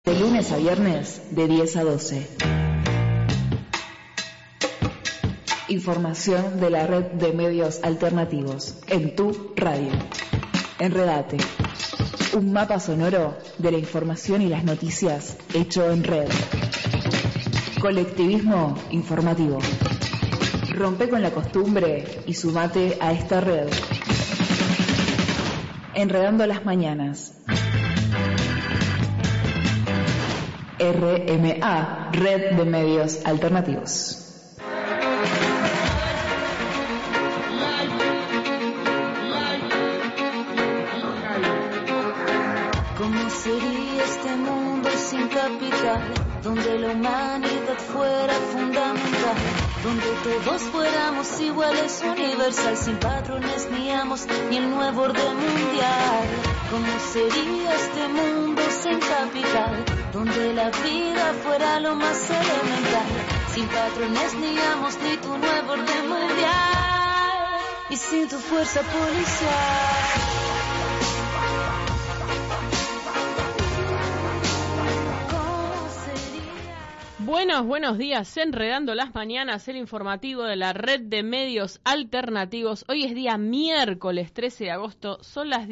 De lunes a viernes, de 10 a 12. Información de la red de medios alternativos en tu radio. Enredate. Un mapa sonoro de la información y las noticias hecho en red. Colectivismo informativo. Rompe con la costumbre y sumate a esta red. Enredando las mañanas. RMA, Red de Medios Alternativos. ¿Cómo sería este mundo sin capital? Donde la humanidad fuera fundamental, donde todos fuéramos iguales, universal, sin patrones ni amos, ni el nuevo orden mundial. ¿Cómo sería este mundo sin capital? Donde la vida fuera lo más elemental, sin patrones ni amos, ni tu nuevo orden mundial, y sin tu fuerza policial. Buenos días, Enredando las Mañanas, el informativo de la red de medios alternativos. Hoy es día miércoles 13 de agosto, son las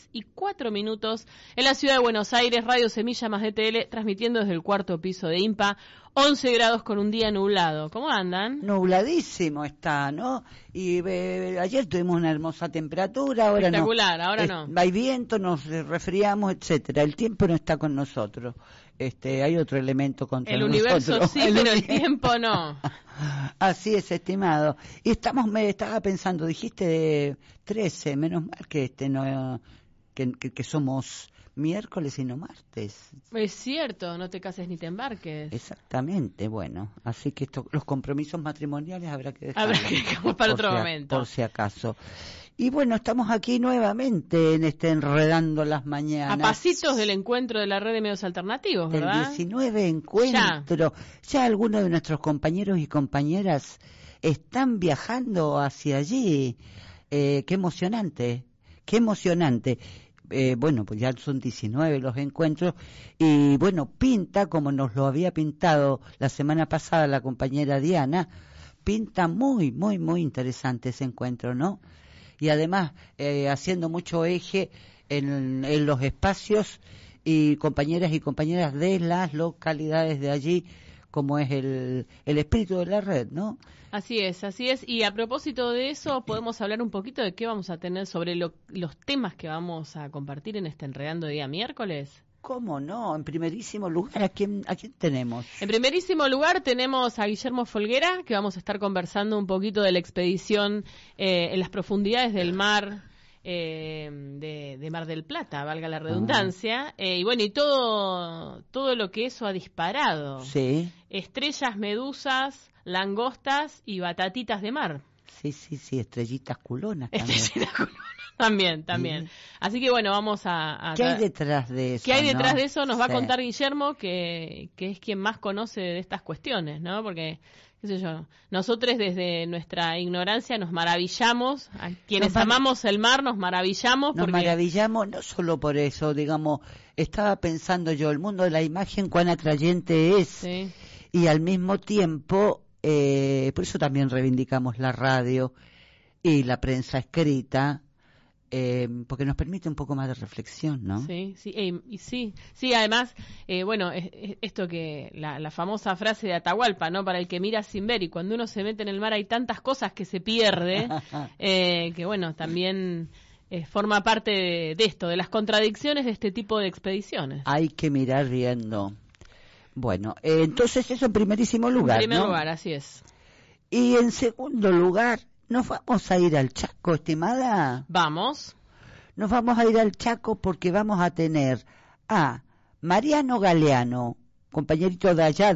10:04 en la ciudad de Buenos Aires, Radio Semilla más DTL, transmitiendo desde el cuarto piso de IMPA, 11 grados con un día nublado. ¿Cómo andan? Nubladísimo está, ¿no? Y ayer tuvimos una hermosa temperatura, ahora espectacular, no. Ahora no. Hay viento, nos resfriamos, etcétera. El tiempo no está con nosotros. Hay otro elemento contra el nosotros. El universo sí, pero el tiempo no. Así es, estimado. Y me estaba pensando, dijiste de 13, menos mal que no que somos miércoles y no martes. Es cierto, no te cases ni te embarques. Exactamente, bueno, así que los compromisos matrimoniales habrá que dejarlos. Habrá que dejarlos para otro momento. Por si acaso. Y bueno, estamos aquí nuevamente en Enredando las Mañanas. A pasitos del encuentro de la red de medios alternativos, ¿verdad? El 19 encuentro. Ya algunos de nuestros compañeros y compañeras están viajando hacia allí. Qué emocionante, qué emocionante. Bueno, pues ya son 19 los encuentros y bueno, pinta como nos lo había pintado la semana pasada la compañera Diana, pinta muy, muy, muy interesante ese encuentro, ¿no? Y además haciendo mucho eje en los espacios y compañeras de las localidades de allí, como es el espíritu de la red, ¿no? Así es, y a propósito de eso, podemos hablar un poquito de qué vamos a tener sobre los temas que vamos a compartir en Enredando día miércoles. ¿Cómo no? En primerísimo lugar, ¿a quién tenemos? En primerísimo lugar tenemos a Guillermo Folguera, que vamos a estar conversando un poquito de la expedición en las profundidades del mar, de Mar del Plata, valga la redundancia, y bueno, y todo lo que eso ha disparado. Sí. Estrellas, medusas, langostas y batatitas de mar. Sí, estrellitas culonas también. También. Así que bueno, vamos a ¿Qué hay detrás de eso? ¿Qué hay detrás de eso? Nos va a contar Guillermo, que es quien más conoce de estas cuestiones, ¿no? Porque, qué sé yo, nosotros desde nuestra ignorancia nos maravillamos, a quienes amamos el mar nos maravillamos. Nos maravillamos no solo por eso, digamos, estaba pensando yo, el mundo de la imagen cuán atrayente es, sí. Y al mismo tiempo, por eso también reivindicamos la radio y la prensa escrita, porque nos permite un poco más de reflexión, ¿no? Sí, además, bueno, esto que la famosa frase de Atahualpa, ¿no? Para el que mira sin ver, y cuando uno se mete en el mar hay tantas cosas que se pierde, que bueno, también forma parte de esto, de las contradicciones de este tipo de expediciones. Hay que mirar viendo. Bueno, entonces eso en primerísimo lugar, En primer ¿no? lugar, así es. Y en segundo lugar, ¿nos vamos a ir al Chaco, estimada? Vamos. Nos vamos a ir al Chaco porque vamos a tener a Mariano Galeano, compañerito de allá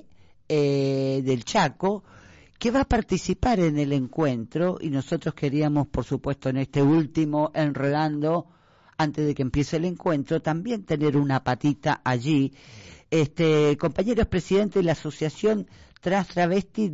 del Chaco, que va a participar en el encuentro, y nosotros queríamos, por supuesto, en este último Enredando, antes de que empiece el encuentro, también tener una patita allí. Compañero es presidente de la Asociación Trans Travesti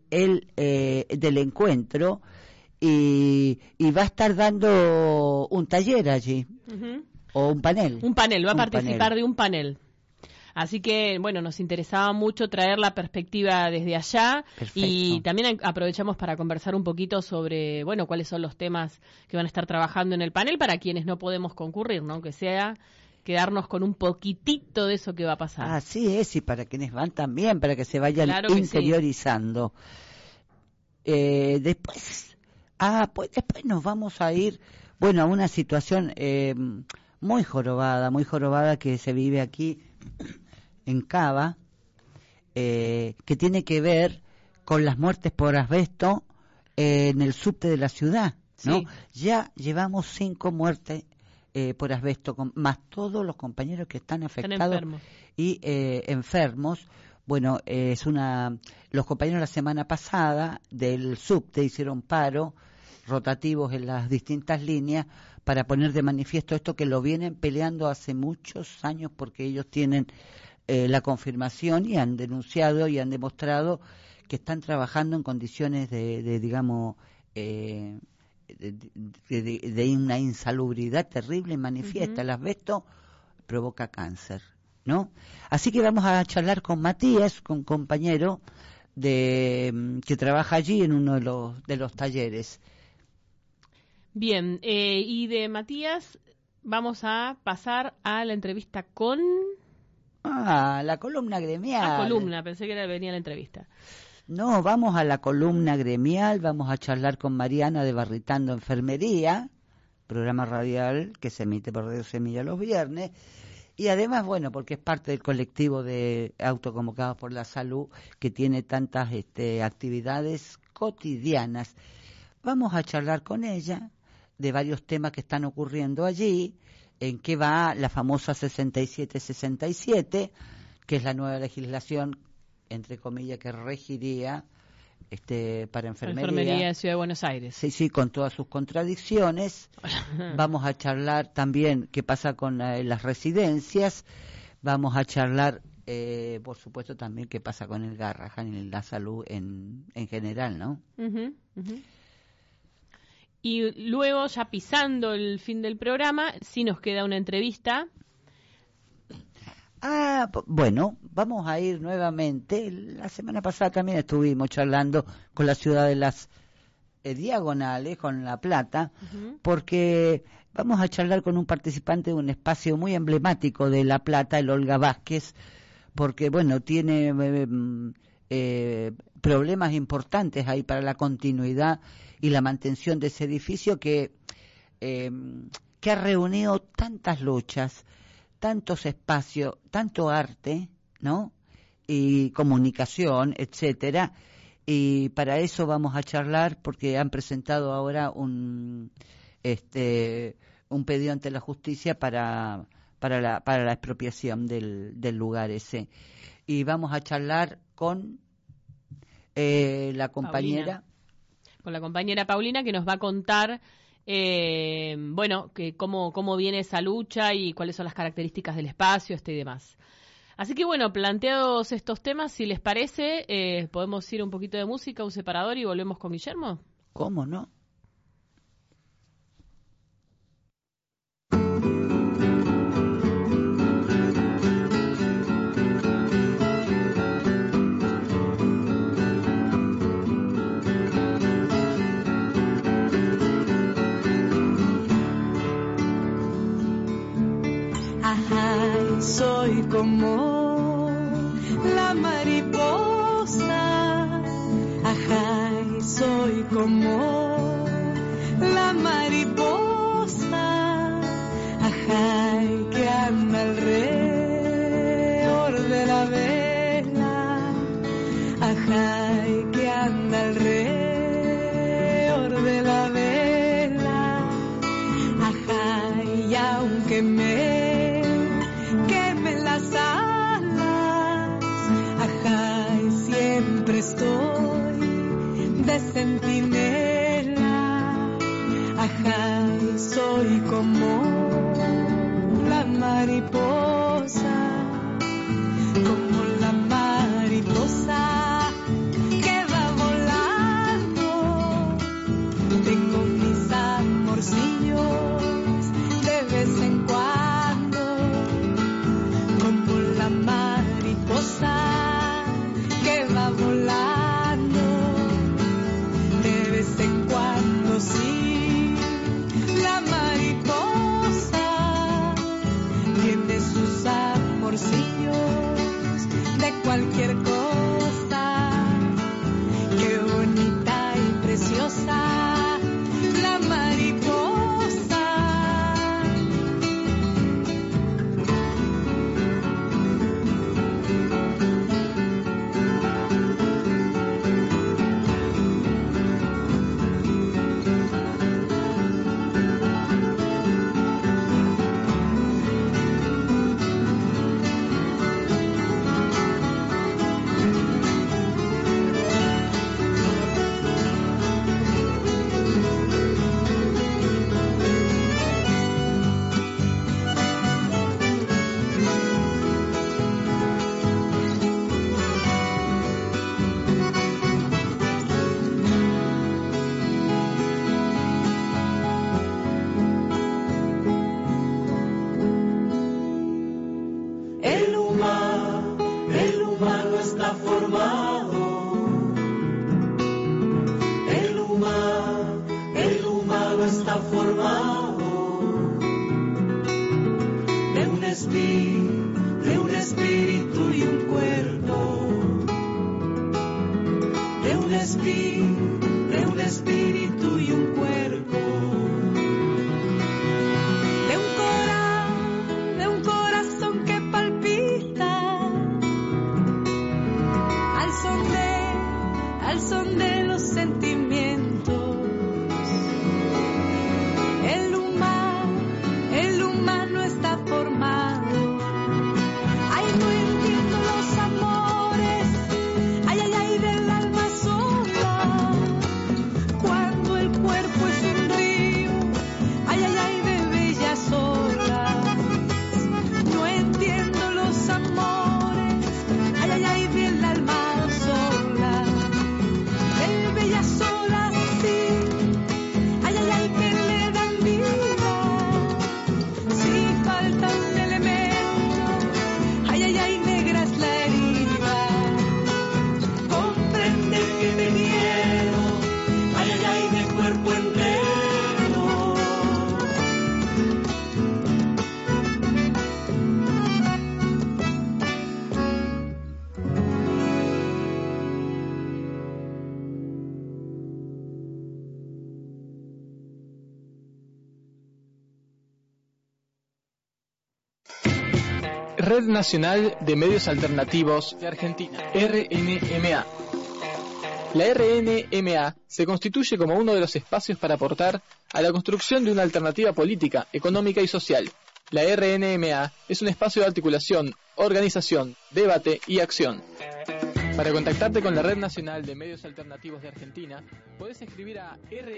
del encuentro y va a estar dando un taller allí, o un panel. Va a participar de un panel. Así que, bueno, nos interesaba mucho traer la perspectiva desde allá. Perfecto. Y también aprovechamos para conversar un poquito sobre, bueno, cuáles son los temas que van a estar trabajando en el panel para quienes no podemos concurrir, ¿no? Que sea quedarnos con un poquitito de eso que va a pasar. Así es, y para quienes van también, para que se vayan interiorizando. Sí. Después nos vamos a ir, bueno, a una situación muy jorobada que se vive aquí en Cava, que tiene que ver con las muertes por asbesto en el subte de la ciudad, ¿no? Sí. Ya llevamos 5 muertes por asbesto, más todos los compañeros que están afectados y enfermos. Bueno, los compañeros la semana pasada del subte hicieron paro rotativos en las distintas líneas para poner de manifiesto esto, que lo vienen peleando hace muchos años, porque ellos tienen la confirmación y han denunciado y han demostrado que están trabajando en condiciones digamos, de una insalubridad terrible y manifiesta. El asbesto provoca cáncer, ¿no? Así que vamos a charlar con Matías, con compañero que trabaja allí en uno de los talleres. Bien, y de Matías vamos a pasar a la entrevista con... la columna gremial. Pensé que venía la entrevista. No, vamos a la columna gremial, vamos a charlar con Mariana de Barritando Enfermería, programa radial que se emite por Radio Semilla los viernes, y además, bueno, porque es parte del colectivo de Autoconvocados por la Salud, que tiene tantas actividades cotidianas. Vamos a charlar con ella de varios temas que están ocurriendo allí, en qué va la famosa 6767, que es la nueva legislación, entre comillas, que regiría para enfermería de Ciudad de Buenos Aires. Sí, con todas sus contradicciones. Vamos a charlar también qué pasa con las residencias. Vamos a charlar, por supuesto, también qué pasa con el Garrahan y la salud en general, ¿no? Y luego, ya pisando el fin del programa, sí nos queda una entrevista. Bueno, vamos a ir nuevamente. La semana pasada también estuvimos charlando con la ciudad de las Diagonales, con La Plata, porque vamos a charlar con un participante de un espacio muy emblemático de La Plata, el Olga Vázquez, porque, bueno, tiene problemas importantes ahí para la continuidad y la mantención de ese edificio que ha reunido tantas luchas, tantos espacios, tanto arte, ¿no? Y comunicación, etcétera. Y para eso vamos a charlar, porque han presentado ahora un pedido ante la justicia para la expropiación del lugar ese. Y vamos a charlar con la compañera. Con la compañera Paulina, que nos va a contar que cómo viene esa lucha y cuáles son las características del espacio y demás. Así que, bueno, planteados estos temas, si les parece, podemos ir un poquito de música, un separador, y volvemos con Guillermo. ¿Cómo no? Soy como la mariposa, ajá, soy como la mariposa, ajá, que anda alrededor de la vela, ajá, que anda alrededor de la vela, ajá, y aunque quemen las alas, ajá, y siempre estoy de centinela, ajá, y soy como la mariposa, como la mariposa que va volando. Tengo mis amorcillos de vez en cuando, como la mariposa cualquier cosa. Qué bonita y preciosa la mariposa. El humano está formado. El humano está formado de un espíritu y un cuerpo. De un espíritu y un cuerpo. De un corazón que palpita al son de los sentimientos. El humano está formado. Ay, no entiendo los amores. Ay, ay, ay, del alma sola. Cuando el cuerpo es un río. Ay, ay, ay, de bellas olas. No entiendo los amores. Ay, ay, ay, del alma sola. De bellas olas, sí. Ay, ay, ay, que le dan vida. Si falta un elemento. Ay, ay, ay, negra es la herida. Comprende que te quiero. Ay, ay, ay, de cuerpo entero. Red Nacional de Medios Alternativos de Argentina, RNMA. La RNMA se constituye como uno de los espacios para aportar a la construcción de una alternativa política, económica y social. La RNMA es un espacio de articulación, organización, debate y acción. Para contactarte con la Red Nacional de Medios Alternativos de Argentina, podés escribir a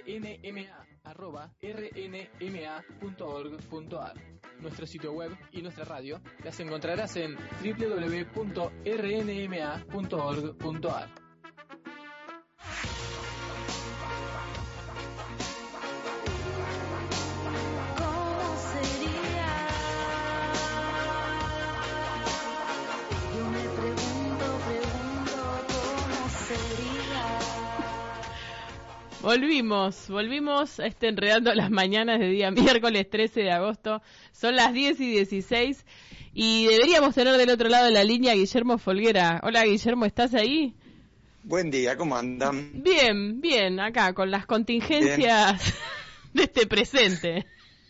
rnma@rnma.org.ar. Nuestro sitio web y nuestra radio las encontrarás en www.rnma.org.ar. ¿Cómo sería? Yo me pregunto cómo sería. Volvimos Enredando las Mañanas de día miércoles 13 de agosto. Son las 10:16 y deberíamos tener del otro lado de la línea a Guillermo Folguera. Hola Guillermo, ¿estás ahí? Buen día, ¿cómo andan? Bien, acá con las contingencias de este presente.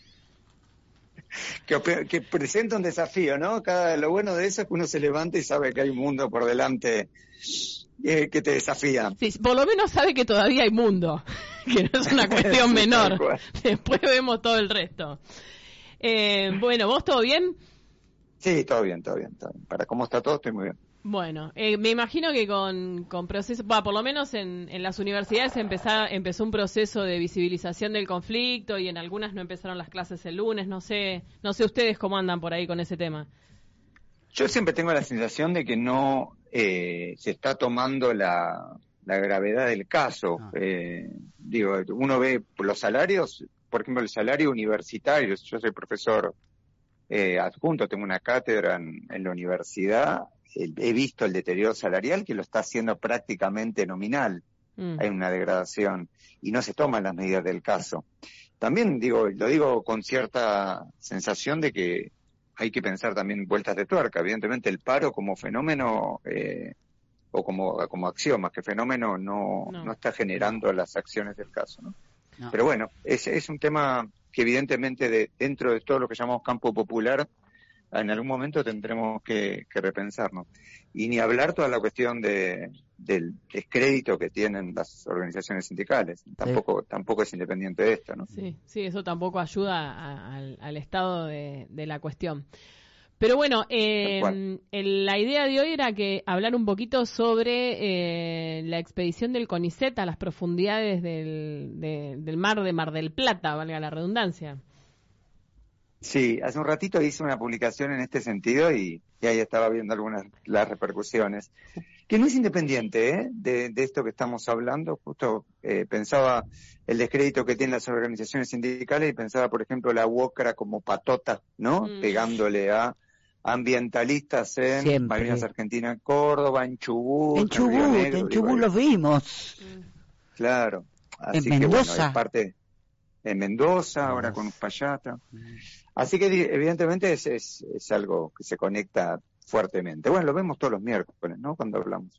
Que presenta un desafío, ¿no? Lo bueno de eso es que uno se levanta y sabe que hay un mundo por delante que te desafía. Sí, por lo menos sabe que todavía hay mundo, que no es una cuestión menor. Después vemos todo el resto. Bueno, ¿vos todo bien? Sí, todo bien. Para cómo está todo, estoy muy bien. Bueno, me imagino que con procesos, por lo menos en las universidades empezó un proceso de visibilización del conflicto y en algunas no empezaron las clases el lunes, no sé ustedes cómo andan por ahí con ese tema. Yo siempre tengo la sensación de que no se está tomando la gravedad del caso. Uno ve los salarios, por ejemplo, el salario universitario. Yo soy profesor adjunto, tengo una cátedra en la universidad. He visto el deterioro salarial que lo está haciendo prácticamente nominal. Hay una degradación y no se toman las medidas del caso. También lo digo con cierta sensación de que hay que pensar también vueltas de tuerca. Evidentemente el paro como fenómeno, o como axioma, que fenómeno no está generando las acciones del caso, ¿no? No. Pero bueno, es un tema que evidentemente dentro de todo lo que llamamos campo popular, en algún momento tendremos que repensarnos. Y ni hablar toda la cuestión del descrédito que tienen las organizaciones sindicales. Tampoco es independiente de esto, ¿no? Sí, eso tampoco ayuda al estado de la cuestión. Pero bueno, la idea de hoy era hablar un poquito sobre la expedición del CONICET a las profundidades del mar de Mar del Plata, valga la redundancia. Sí, hace un ratito hice una publicación en este sentido y ahí estaba viendo las repercusiones. Que no es independiente de esto que estamos hablando. Justo pensaba el descrédito que tienen las organizaciones sindicales y pensaba, por ejemplo, la UOCRA como patota, ¿no? Pegándole a ambientalistas en Malvinas Argentina, Córdoba, en Chubut. En Chubut los vimos. Claro. Así en Mendoza. Que, bueno, es parte en Mendoza, ahora con Uspallata. Así que evidentemente es algo que se conecta fuertemente. Bueno, lo vemos todos los miércoles, ¿no? Cuando hablamos.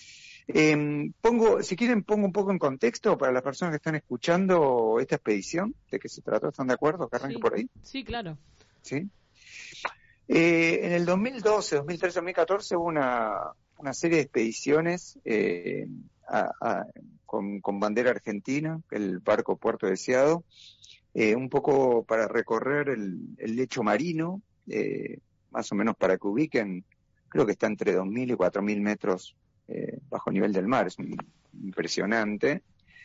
Si quieren, pongo un poco en contexto para las personas que están escuchando esta expedición, de qué se trató. ¿Están de acuerdo? ¿Que arranque por ahí? Sí, claro. ¿Sí? En el 2012, 2013, 2014 hubo una serie de expediciones con bandera argentina, el barco Puerto Deseado, un poco para recorrer el lecho marino, más o menos para que ubiquen, creo que está entre 2.000 y 4.000 metros bajo nivel del mar, es impresionante.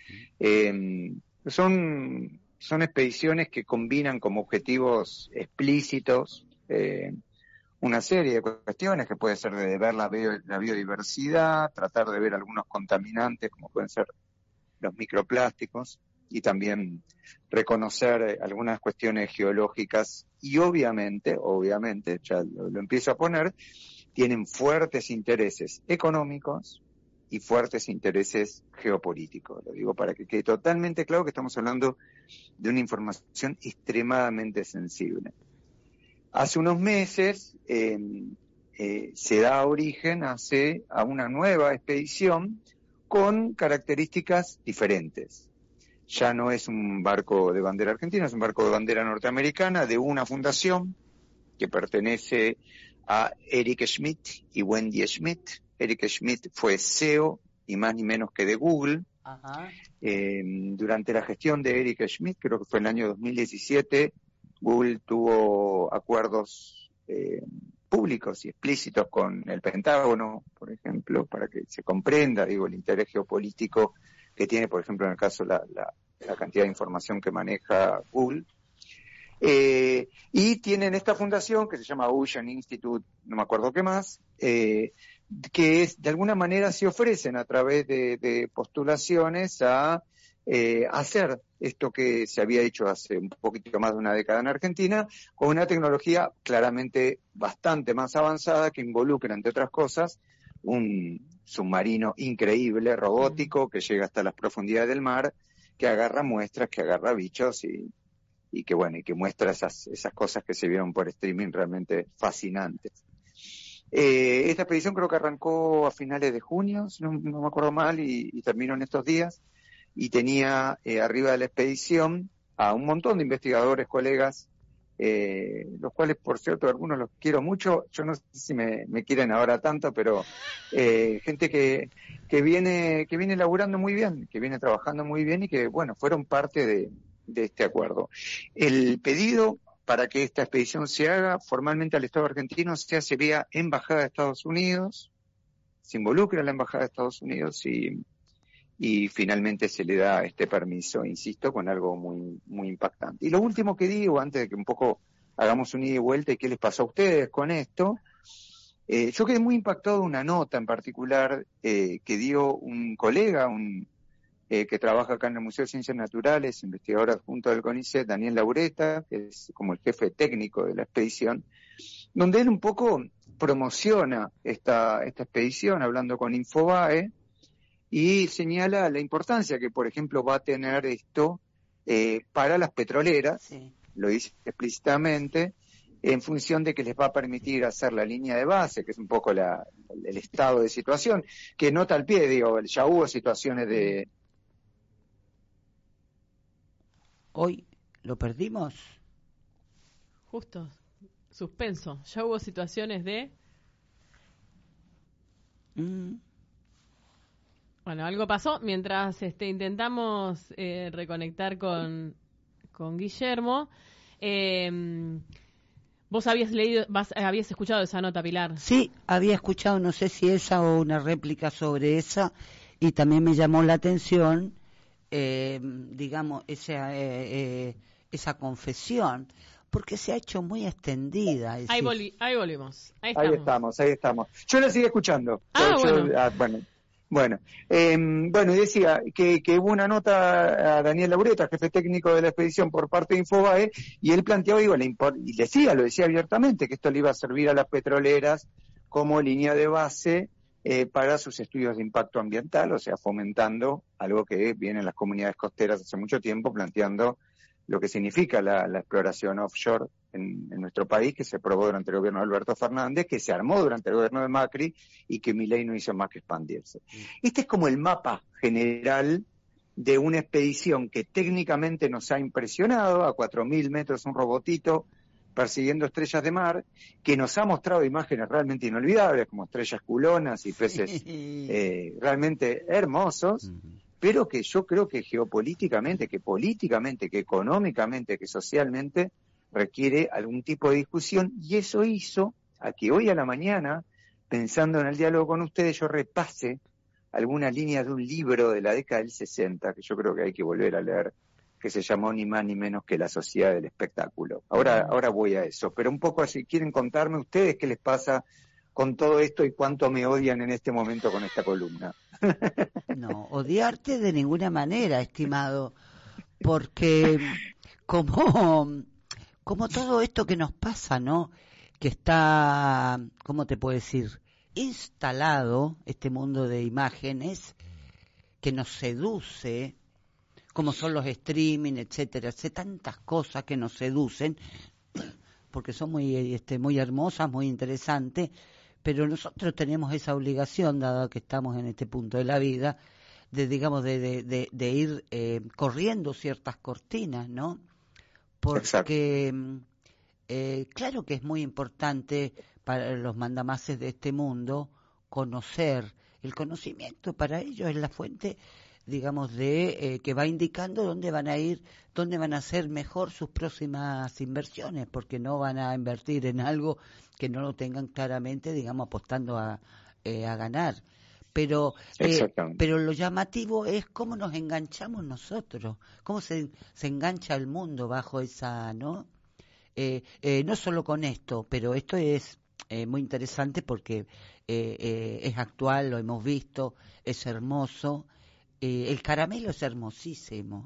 Son expediciones que combinan como objetivos explícitos una serie de cuestiones que puede ser de ver la biodiversidad, tratar de ver algunos contaminantes como pueden ser los microplásticos y también reconocer algunas cuestiones geológicas y obviamente, ya lo empiezo a poner, tienen fuertes intereses económicos y fuertes intereses geopolíticos. Lo digo para que quede totalmente claro que estamos hablando de una información extremadamente sensible. Hace unos meses se da origen a una nueva expedición con características diferentes. Ya no es un barco de bandera argentina, es un barco de bandera norteamericana de una fundación que pertenece a Eric Schmidt y Wendy Schmidt. Eric Schmidt fue CEO y más ni menos que de Google. Ajá. Durante la gestión de Eric Schmidt, creo que fue en el año 2017, Google tuvo acuerdos públicos y explícitos con el Pentágono, por ejemplo, para que se comprenda, el interés geopolítico que tiene, por ejemplo, en el caso la cantidad de información que maneja Google. Y tienen esta fundación que se llama Ocean Institute, no me acuerdo qué más, que de alguna manera se ofrecen a través de postulaciones a hacer esto que se había hecho hace un poquito más de una década en Argentina, con una tecnología claramente bastante más avanzada que involucra, entre otras cosas, un submarino increíble, robótico, que llega hasta las profundidades del mar, que agarra muestras, que agarra bichos y que muestra esas cosas que se vieron por streaming realmente fascinantes. Esta expedición creo que arrancó a finales de junio, si no me acuerdo mal, y terminó en estos días, y tenía arriba de la expedición a un montón de investigadores, colegas, los cuales, por cierto, algunos los quiero mucho. Yo no sé si me quieren ahora tanto, pero gente que viene laburando muy bien, que viene trabajando muy bien y que, fueron parte de este acuerdo. El pedido para que esta expedición se haga formalmente al Estado argentino se hace vía Embajada de Estados Unidos, se involucra la Embajada de Estados Unidos y finalmente se le da este permiso, insisto, con algo muy, muy impactante. Y lo último que digo, antes de que un poco hagamos un ida y vuelta y qué les pasó a ustedes con esto, yo quedé muy impactado de una nota en particular que dio un colega, que trabaja acá en el Museo de Ciencias Naturales, investigador adjunto del CONICET, Daniel Laureta, que es como el jefe técnico de la expedición, donde él un poco promociona esta expedición, hablando con Infobae, y señala la importancia que, por ejemplo, va a tener esto para las petroleras, sí. Lo dice explícitamente, en función de que les va a permitir hacer la línea de base, que es un poco el estado de situación, que nota al pie, digo, ya hubo situaciones de... Hoy lo perdimos. Justo, suspenso. Ya hubo situaciones de... Bueno, algo pasó mientras intentamos reconectar con Guillermo. ¿Vos habías escuchado esa nota, Pilar? Sí, había escuchado, no sé si esa o una réplica sobre esa, y también me llamó la atención, digamos, esa confesión, porque se ha hecho muy extendida. Ahí volvimos. Ahí estamos. Yo la sigo escuchando. Bueno, y decía que hubo una nota a Daniel Laureta, jefe técnico de la expedición por parte de Infobae, y él planteaba, lo decía abiertamente, que esto le iba a servir a las petroleras como línea de base para sus estudios de impacto ambiental, o sea, fomentando algo que vienen las comunidades costeras hace mucho tiempo, planteando lo que significa la exploración offshore en nuestro país, que se probó durante el gobierno de Alberto Fernández, que se armó durante el gobierno de Macri y que Milei no hizo más que expandirse. Este es como el mapa general de una expedición que técnicamente nos ha impresionado, a 4.000 metros un robotito persiguiendo estrellas de mar, que nos ha mostrado imágenes realmente inolvidables, como estrellas culonas y peces realmente hermosos, pero que yo creo que geopolíticamente, que políticamente, que económicamente, que socialmente requiere algún tipo de discusión, y eso hizo a que hoy a la mañana, pensando en el diálogo con ustedes, yo repase algunas líneas de un libro de la década del 60, que yo creo que hay que volver a leer, que se llamó ni más ni menos que La Sociedad del Espectáculo. Ahora voy a eso, pero un poco así, ¿quieren contarme ustedes qué les pasa con todo esto y cuánto me odian en este momento con esta columna? No, odiarte de ninguna manera, estimado, porque como todo esto que nos pasa, ¿no? Que está, ¿cómo te puedo decir? Instalado este mundo de imágenes que nos seduce, como son los streaming, etcétera, tantas cosas que nos seducen, porque son muy hermosas, muy interesantes, pero nosotros tenemos esa obligación, dado que estamos en este punto de la vida, de ir corriendo ciertas cortinas, ¿no? Porque claro que es muy importante para los mandamases de este mundo conocer. El conocimiento para ellos es la fuente, digamos, que va indicando dónde van a ir, dónde van a hacer mejor sus próximas inversiones, porque no van a invertir en algo que no lo tengan claramente, digamos, apostando a ganar. Pero lo llamativo es cómo nos enganchamos nosotros, cómo se engancha el mundo bajo esa, ¿no? No solo con esto, pero esto es muy interesante porque es actual, lo hemos visto, es hermoso. El caramelo es hermosísimo,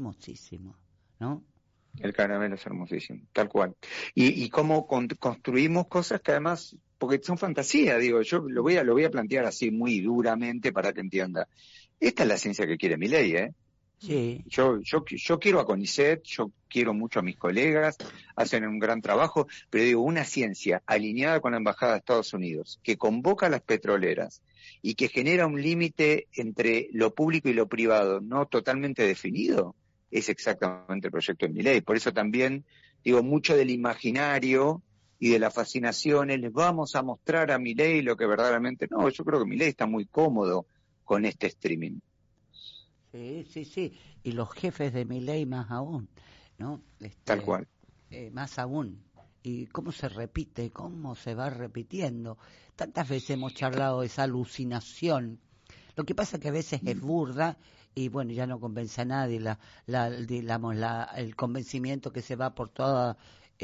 ¿no? El caramelo es hermosísimo, tal cual. Y cómo construimos cosas que además, porque son fantasía, digo, yo lo voy a plantear así muy duramente para que entienda. Esta es la ciencia que quiere Milei, ¿eh? Sí. Yo quiero a CONICET, yo quiero mucho a mis colegas, hacen un gran trabajo, pero digo, una ciencia alineada con la Embajada de Estados Unidos, que convoca a las petroleras y que genera un límite entre lo público y lo privado no totalmente definido, es exactamente el proyecto de Milei. Por eso también digo, mucho del imaginario y de la fascinación, les vamos a mostrar a Milei lo que verdaderamente no. Yo creo que Milei está muy cómodo con este streaming. Sí, y los jefes de Milei más aún, ¿no? Tal cual. Más aún. Y cómo se repite, cómo se va repitiendo. Tantas veces hemos charlado de esa alucinación. Lo que pasa que a veces es burda y bueno, ya no convence a nadie el convencimiento que se va por todos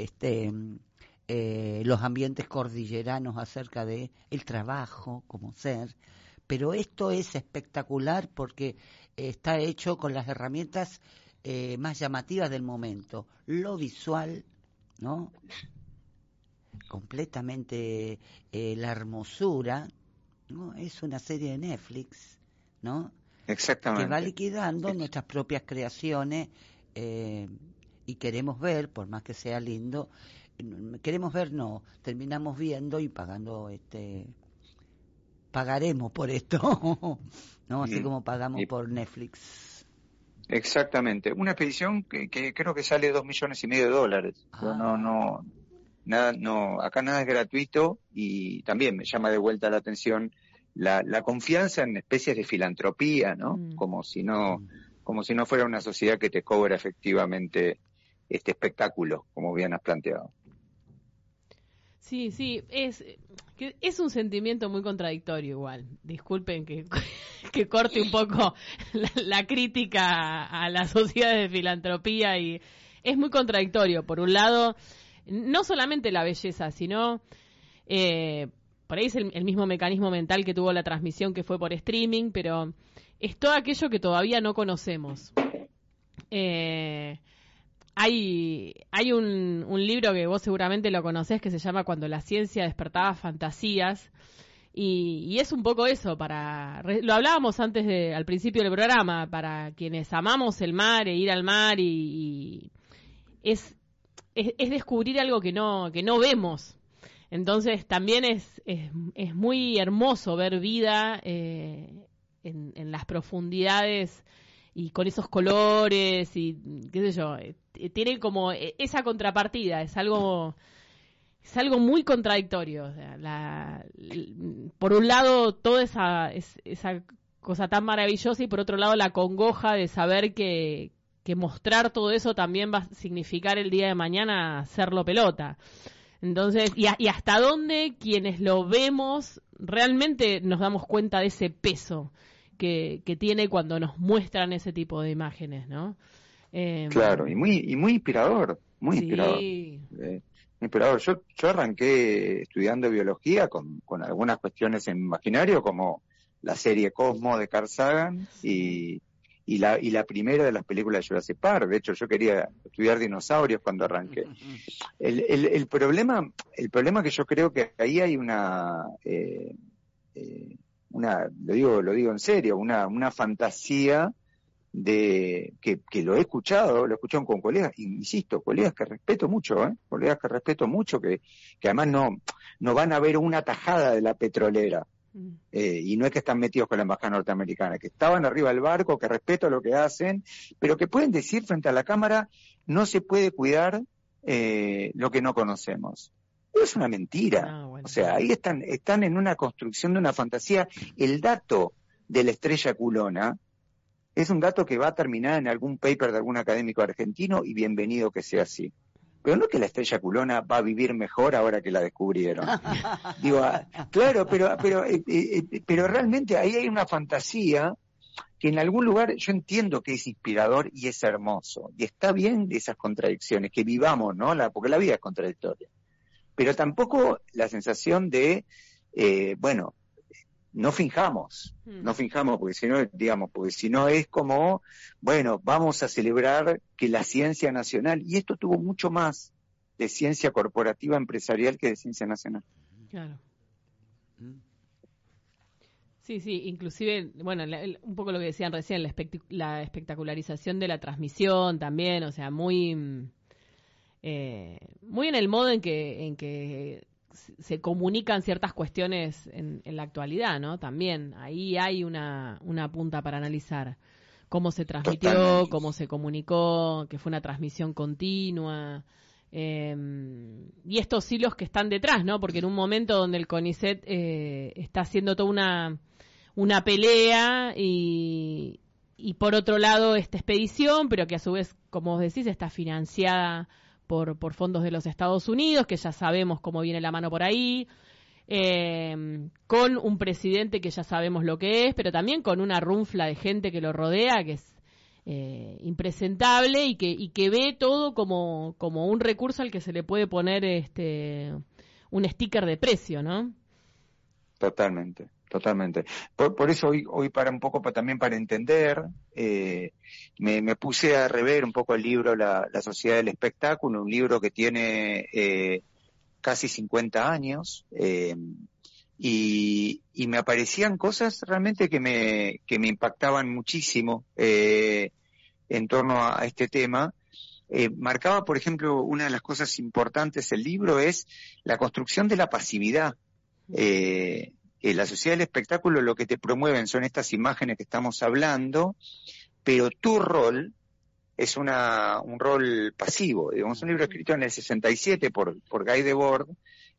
los ambientes cordilleranos acerca de el trabajo como ser. Pero esto es espectacular porque está hecho con las herramientas más llamativas del momento. Lo visual, ¿no? Completamente la hermosura, ¿no? Es una serie de Netflix, ¿no? Exactamente. Que va liquidando nuestras propias creaciones y queremos ver, por más que sea lindo, queremos ver, no, terminamos viendo y pagando, pagaremos por esto, ¿no? Así como pagamos por Netflix. Exactamente, una expedición que creo que sale $2,5 millones. Acá nada es gratuito, y también me llama de vuelta la atención la confianza en especies de filantropía, ¿no? Como si no fuera una sociedad que te cobra efectivamente este espectáculo, como bien has planteado. Sí, es un sentimiento muy contradictorio igual. Disculpen que corte un poco la crítica a las sociedades de filantropía, y es muy contradictorio. Por un lado, no solamente la belleza, sino por ahí es el mismo mecanismo mental que tuvo la transmisión, que fue por streaming, pero es todo aquello que todavía no conocemos. Hay un libro que vos seguramente lo conocés, que se llama Cuando la ciencia despertaba fantasías, y es un poco eso. Lo hablábamos antes al principio del programa, para quienes amamos el mar e ir al mar, y es descubrir algo que no vemos. Entonces también es muy hermoso ver vida en las profundidades, y con esos colores, y qué sé yo, tiene como esa contrapartida. Es algo muy contradictorio. O sea, por un lado toda esa cosa tan maravillosa, y por otro lado la congoja de saber que mostrar todo eso también va a significar el día de mañana hacerlo pelota. Entonces, y hasta dónde quienes lo vemos realmente nos damos cuenta de ese peso que tiene cuando nos muestran ese tipo de imágenes, ¿no? Claro, y muy inspirador, muy inspirador. Inspirador. Yo arranqué estudiando biología con algunas cuestiones en imaginario, como la serie Cosmo de Carl Sagan, y la primera de las películas de Jurassic Park. De hecho, yo quería estudiar dinosaurios cuando arranqué. El problema que yo creo que ahí hay lo digo en serio, una fantasía de que lo he escuchado con colegas, insisto, colegas que respeto mucho, que además no van a ver una tajada de la petrolera. Y no es que están metidos con la embajada norteamericana, que estaban arriba del barco, que respeto lo que hacen, pero que pueden decir frente a la cámara: no se puede cuidar lo que no conocemos. Es una mentira. Bueno. O sea, ahí están en una construcción de una fantasía. El dato de la estrella culona es un dato que va a terminar en algún paper de algún académico argentino, y bienvenido que sea así. Pero no que la estrella culona va a vivir mejor ahora que la descubrieron. Digo, claro, pero realmente ahí hay una fantasía que en algún lugar yo entiendo que es inspirador y es hermoso. Y está bien esas contradicciones, que vivamos, ¿no? Porque la vida es contradictoria. Pero tampoco la sensación de, no finjamos, porque si no es como, vamos a celebrar que la ciencia nacional, y esto tuvo mucho más de ciencia corporativa empresarial que de ciencia nacional. Claro. Sí, inclusive, un poco lo que decían recién, la espectacularización de la transmisión también, o sea, muy en el modo en que se comunican ciertas cuestiones en la actualidad, ¿no? También ahí hay una punta para analizar. Cómo se transmitió, totalmente. Cómo se comunicó, que fue una transmisión continua. Y estos hilos que están detrás, ¿no? Porque en un momento donde el CONICET está haciendo toda una pelea, y por otro lado esta expedición, pero que a su vez, como vos decís, está financiada por fondos de los Estados Unidos, que ya sabemos cómo viene la mano por ahí, con un presidente que ya sabemos lo que es, pero también con una runfla de gente que lo rodea, que es impresentable, y que ve todo como un recurso al que se le puede poner un sticker de precio, ¿no? Totalmente. Por eso hoy también para entender, me puse a rever un poco el libro La Sociedad del Espectáculo, un libro que tiene casi 50 años, y me aparecían cosas realmente que me impactaban muchísimo en torno a este tema. marcaba, por ejemplo, una de las cosas importantes del libro es la construcción de la pasividad. La sociedad del espectáculo lo que te promueven son estas imágenes que estamos hablando, pero tu rol es un rol pasivo. Digamos, un libro escrito en el 67 por Guy Debord.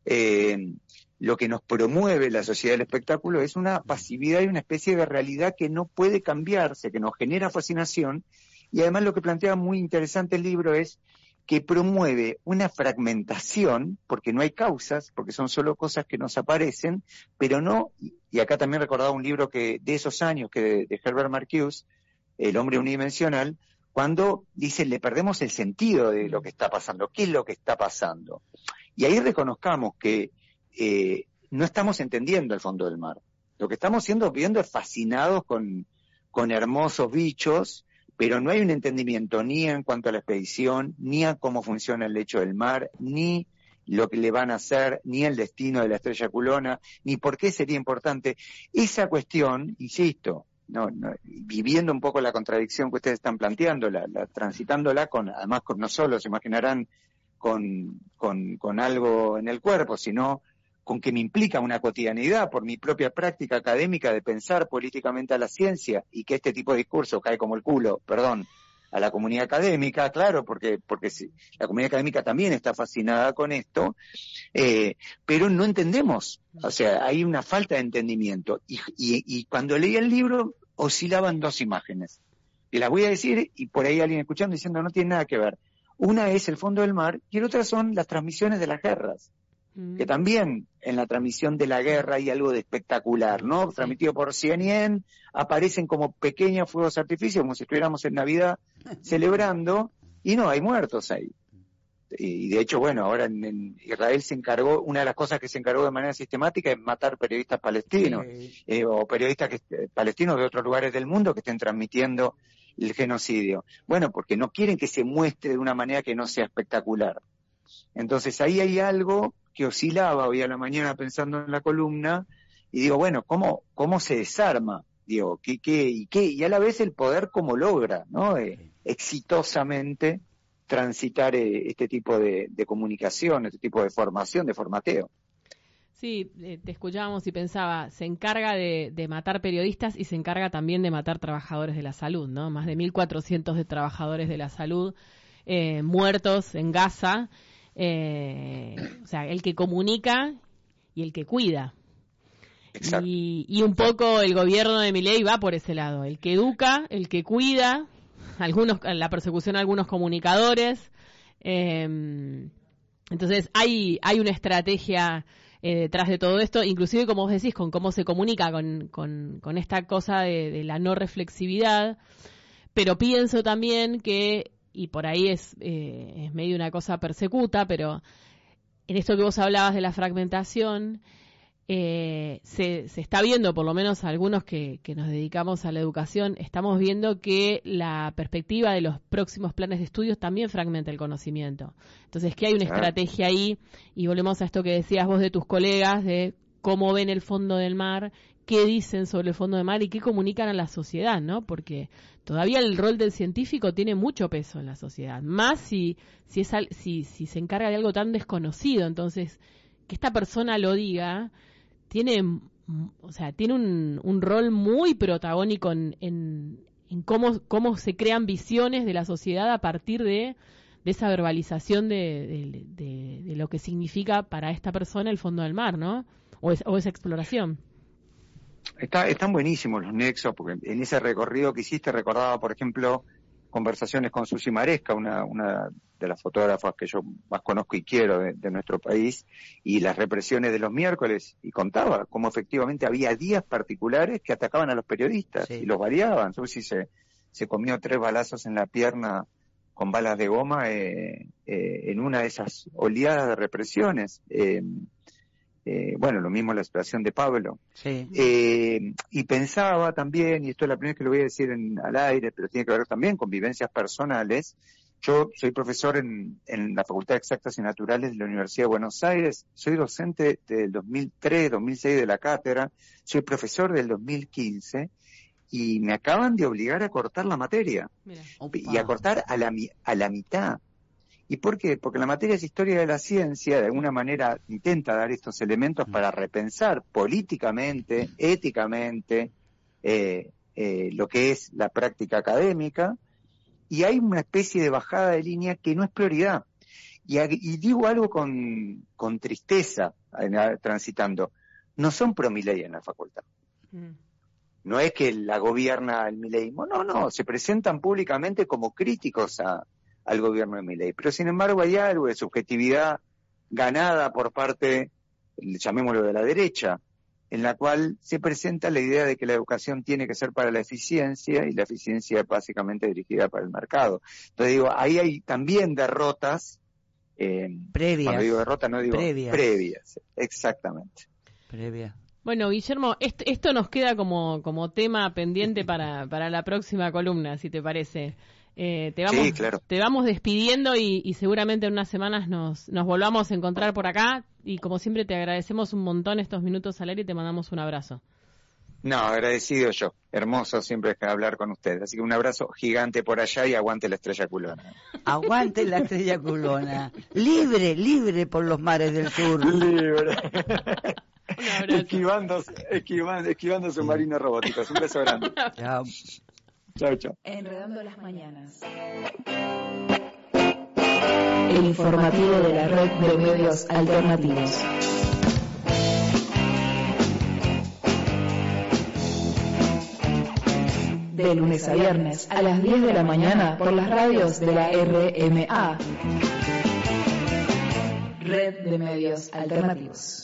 Lo que nos promueve la sociedad del espectáculo es una pasividad y una especie de realidad que no puede cambiarse, que nos genera fascinación. Y además lo que plantea muy interesante el libro es que promueve una fragmentación, porque no hay causas, porque son solo cosas que nos aparecen, pero no, y acá también recordaba un libro que de esos años que de Herbert Marcuse, El hombre unidimensional, cuando dice, le perdemos el sentido de lo que está pasando. ¿Qué es lo que está pasando? Y ahí reconozcamos que no estamos entendiendo el fondo del mar. Lo que estamos viendo es fascinados con hermosos bichos, pero no hay un entendimiento ni en cuanto a la expedición, ni a cómo funciona el lecho del mar, ni lo que le van a hacer, ni el destino de la estrella culona, ni por qué sería importante. Esa cuestión, insisto, viviendo un poco la contradicción que ustedes están planteando, transitándola además no solo se imaginarán con algo en el cuerpo, sino con que me implica una cotidianidad por mi propia práctica académica de pensar políticamente a la ciencia, y que este tipo de discurso cae como el culo, a la comunidad académica, claro, porque la comunidad académica también está fascinada con esto, pero no entendemos, o sea, hay una falta de entendimiento, y cuando leí el libro oscilaban dos imágenes, y las voy a decir, y por ahí alguien escuchando diciendo no tiene nada que ver. Una es el fondo del mar, y la otra son las transmisiones de las guerras, que también en la transmisión de la guerra hay algo de espectacular, ¿no? Sí. Transmitido por CNN, aparecen como pequeños fuegos artificios, como si estuviéramos en Navidad celebrando, y no, hay muertos ahí. Y de hecho, bueno, ahora en Israel una de las cosas que se encargó de manera sistemática es matar periodistas palestinos, o periodistas palestinos de otros lugares del mundo que estén transmitiendo el genocidio. Bueno, porque no quieren que se muestre de una manera que no sea espectacular. Entonces ahí hay algo que oscilaba hoy a la mañana pensando en la columna, y digo, bueno, ¿cómo se desarma? Digo, y a la vez el poder cómo logra, ¿no? Exitosamente transitar este tipo de comunicación, este tipo de formación, de formateo. Sí, te escuchábamos y pensaba, se encarga de matar periodistas y se encarga también de matar trabajadores de la salud, ¿no? Más de 1.400 de trabajadores de la salud muertos en Gaza. O sea, el que comunica y el que cuida. Exacto. Y un poco el gobierno de Milei va por ese lado, el que educa, el que cuida, la persecución a algunos comunicadores. Entonces hay una estrategia detrás de todo esto, inclusive como vos decís, con cómo se comunica con esta cosa de la no reflexividad, pero pienso también que, y por ahí es medio una cosa persecuta, pero en esto que vos hablabas de la fragmentación, se está viendo, por lo menos algunos que nos dedicamos a la educación, estamos viendo que la perspectiva de los próximos planes de estudios también fragmenta el conocimiento. Entonces, que hay una estrategia ahí, y volvemos a esto que decías vos de tus colegas, de cómo ven el fondo del mar, qué dicen sobre el fondo del mar y qué comunican a la sociedad, ¿no? Porque todavía el rol del científico tiene mucho peso en la sociedad, más si se encarga de algo tan desconocido. Entonces, que esta persona lo diga tiene un rol muy protagónico en cómo se crean visiones de la sociedad a partir de esa verbalización de lo que significa para esta persona el fondo del mar, ¿no? O esa exploración. Están buenísimos los nexos, porque en ese recorrido que hiciste recordaba, por ejemplo, conversaciones con Susi Maresca, una de las fotógrafas que yo más conozco y quiero de nuestro país, y las represiones de los miércoles, y contaba cómo efectivamente había días particulares que atacaban a los periodistas, y los variaban. Susi se comió 3 balazos en la pierna con balas de goma en una de esas oleadas de represiones. Bueno, lo mismo la situación de Pablo. Sí. Y pensaba también, y esto es la primera vez que lo voy a decir al aire, pero tiene que ver también con vivencias personales. Yo soy profesor en la Facultad de Exactas y Naturales de la Universidad de Buenos Aires, soy docente del 2003, 2006 de la cátedra, soy profesor del 2015, y me acaban de obligar a cortar la materia. Mira. Y a cortar a la mitad. ¿Y por qué? Porque la materia es historia de la ciencia, de alguna manera intenta dar estos elementos para repensar políticamente, éticamente, lo que es la práctica académica, y hay una especie de bajada de línea que no es prioridad. Y digo algo con tristeza, transitando, no son pro Milei en la facultad. No es que la gobierna el mileísmo, no, se presentan públicamente como críticos al gobierno de Milei, pero sin embargo hay algo de subjetividad ganada por parte, llamémoslo de la derecha, en la cual se presenta la idea de que la educación tiene que ser para la eficiencia y la eficiencia es básicamente dirigida para el mercado. Entonces digo, ahí hay también derrotas, previas. Cuando digo derrota no digo previas, exactamente. Previa. Bueno, Guillermo, esto nos queda como tema pendiente para la próxima columna, si te parece. Sí, claro. Te vamos despidiendo y seguramente en unas semanas nos volvamos a encontrar por acá. Y como siempre te agradecemos un montón estos minutos al aire y te mandamos un abrazo. No, agradecido yo. Hermoso siempre hablar con ustedes. Así que un abrazo gigante por allá y aguante la estrella culona. Aguante la estrella culona. Libre por los mares del sur. Libre. Esquivando submarinos robóticos. Un beso grande. Chao. Chao. Enredando las mañanas. El informativo de la red de medios alternativos. De lunes a viernes a las 10 de la mañana por las radios de la RMA. Red de Medios Alternativos.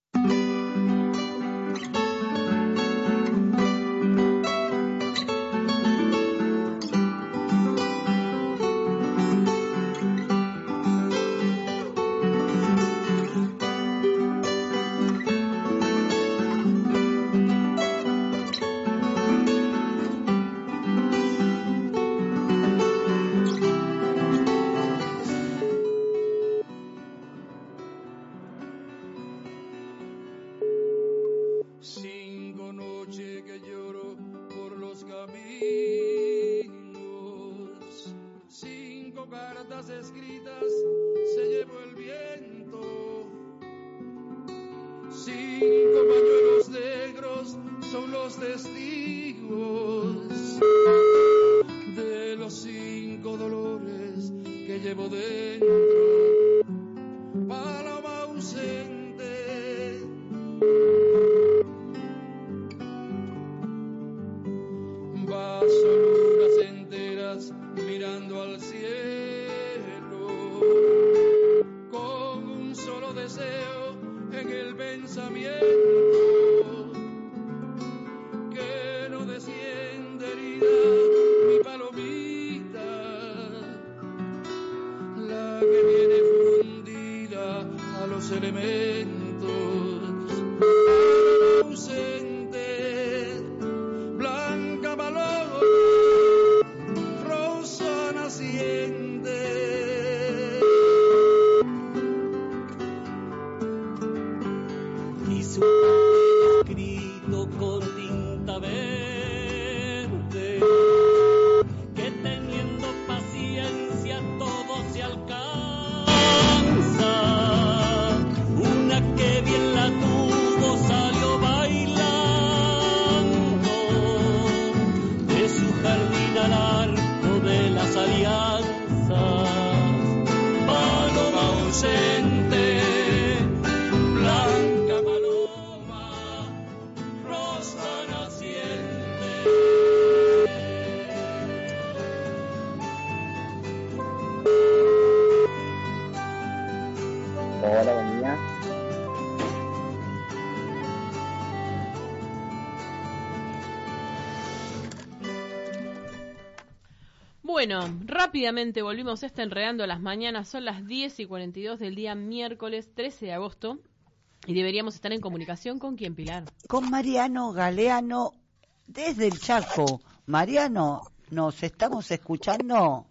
Bueno, rápidamente volvimos Enredando las Mañanas, son las 10:42 del día miércoles 13 de agosto y deberíamos estar en comunicación con quién, Pilar. Con Mariano Galeano desde el Chaco. Mariano, ¿nos estamos escuchando?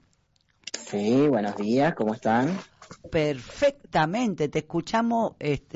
Sí, buenos días, ¿cómo están? Perfectamente, te escuchamos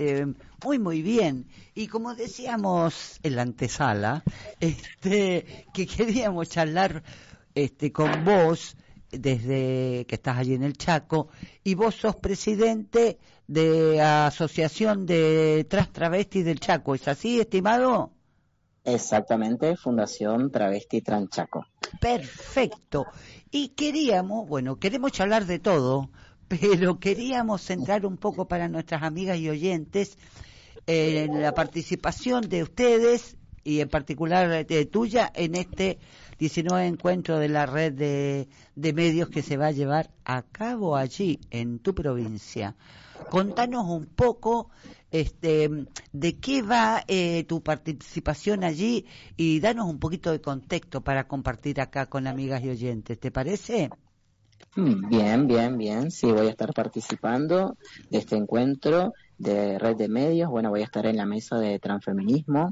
muy bien. Y como decíamos en la antesala, que queríamos charlar con vos desde que estás allí en el Chaco, y vos sos presidente de Asociación de Trans Travestis del Chaco. ¿Es así, estimado? Exactamente, Fundación Travesti Trans Chaco. Perfecto. Y queremos charlar de todo, pero queríamos centrar un poco para nuestras amigas y oyentes en la participación de ustedes y en particular tuya en este 19 encuentro de la red de medios que se va a llevar a cabo allí en tu provincia. Contanos un poco de qué va tu participación allí y danos un poquito de contexto para compartir acá con amigas y oyentes, ¿te parece? Bien. Sí, voy a estar participando de este encuentro de red de medios. Bueno, voy a estar en la mesa de transfeminismo.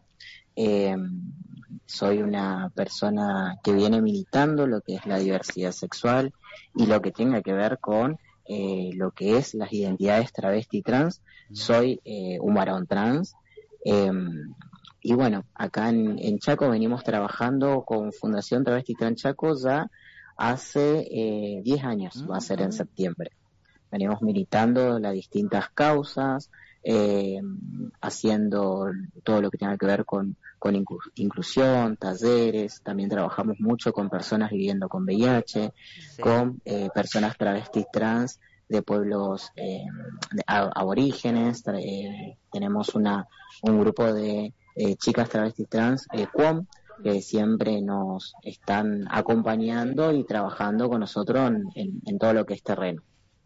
Soy una persona que viene militando lo que es la diversidad sexual y lo que tenga que ver con lo que es las identidades travesti y trans. Soy un varón trans. Y bueno, acá en Chaco venimos trabajando con Fundación Travesti Trans Chaco ya hace 10 años, va a ser en septiembre. Venimos militando las distintas causas, haciendo todo lo que tenga que ver con inclusión, talleres. También trabajamos mucho con personas viviendo con VIH, sí, con personas travestis trans de pueblos aborígenes. Tenemos un grupo de chicas travestis trans, QOM, que siempre nos están acompañando y trabajando con nosotros en todo lo que es terreno.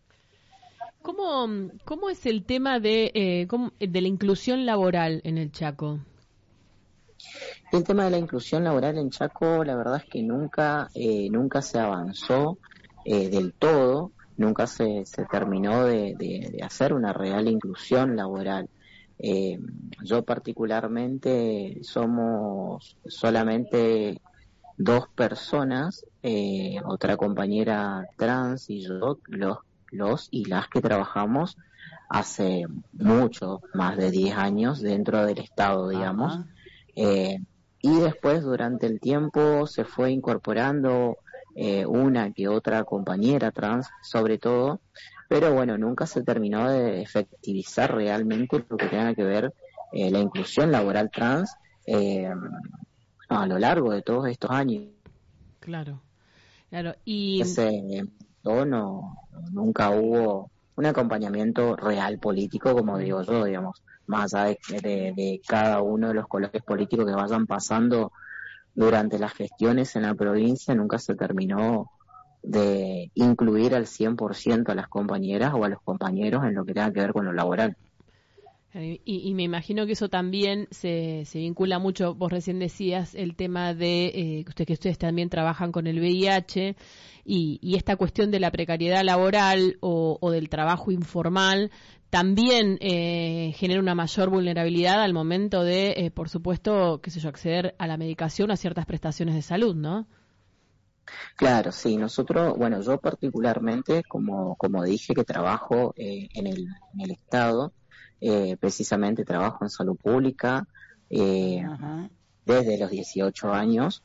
¿Cómo es el tema de la inclusión laboral en el Chaco? El tema de la inclusión laboral en Chaco, la verdad es que nunca se avanzó del todo, nunca se terminó de hacer una real inclusión laboral. Yo particularmente somos solamente 2 personas, otra compañera trans y yo, los y las que trabajamos hace mucho, más de 10 años dentro del Estado, digamos. Y después durante el tiempo se fue incorporando una que otra compañera trans, sobre todo, pero bueno, nunca se terminó de efectivizar realmente lo que tenga que ver la inclusión laboral trans a lo largo de todos estos años. Claro. Y nunca hubo un acompañamiento real político, como digo yo, digamos, más allá de cada uno de los colores políticos que vayan pasando durante las gestiones en la provincia. Nunca se terminó de incluir al 100% a las compañeras o a los compañeros en lo que tenga que ver con lo laboral. Y me imagino que eso también se vincula mucho, vos recién decías el tema de que ustedes también trabajan con el VIH y esta cuestión de la precariedad laboral o del trabajo informal también genera una mayor vulnerabilidad al momento de, por supuesto, acceder a la medicación, a ciertas prestaciones de salud, ¿no? Claro, sí, nosotros, bueno, yo particularmente, como dije, que trabajo en el Estado, precisamente trabajo en salud pública desde los 18 años.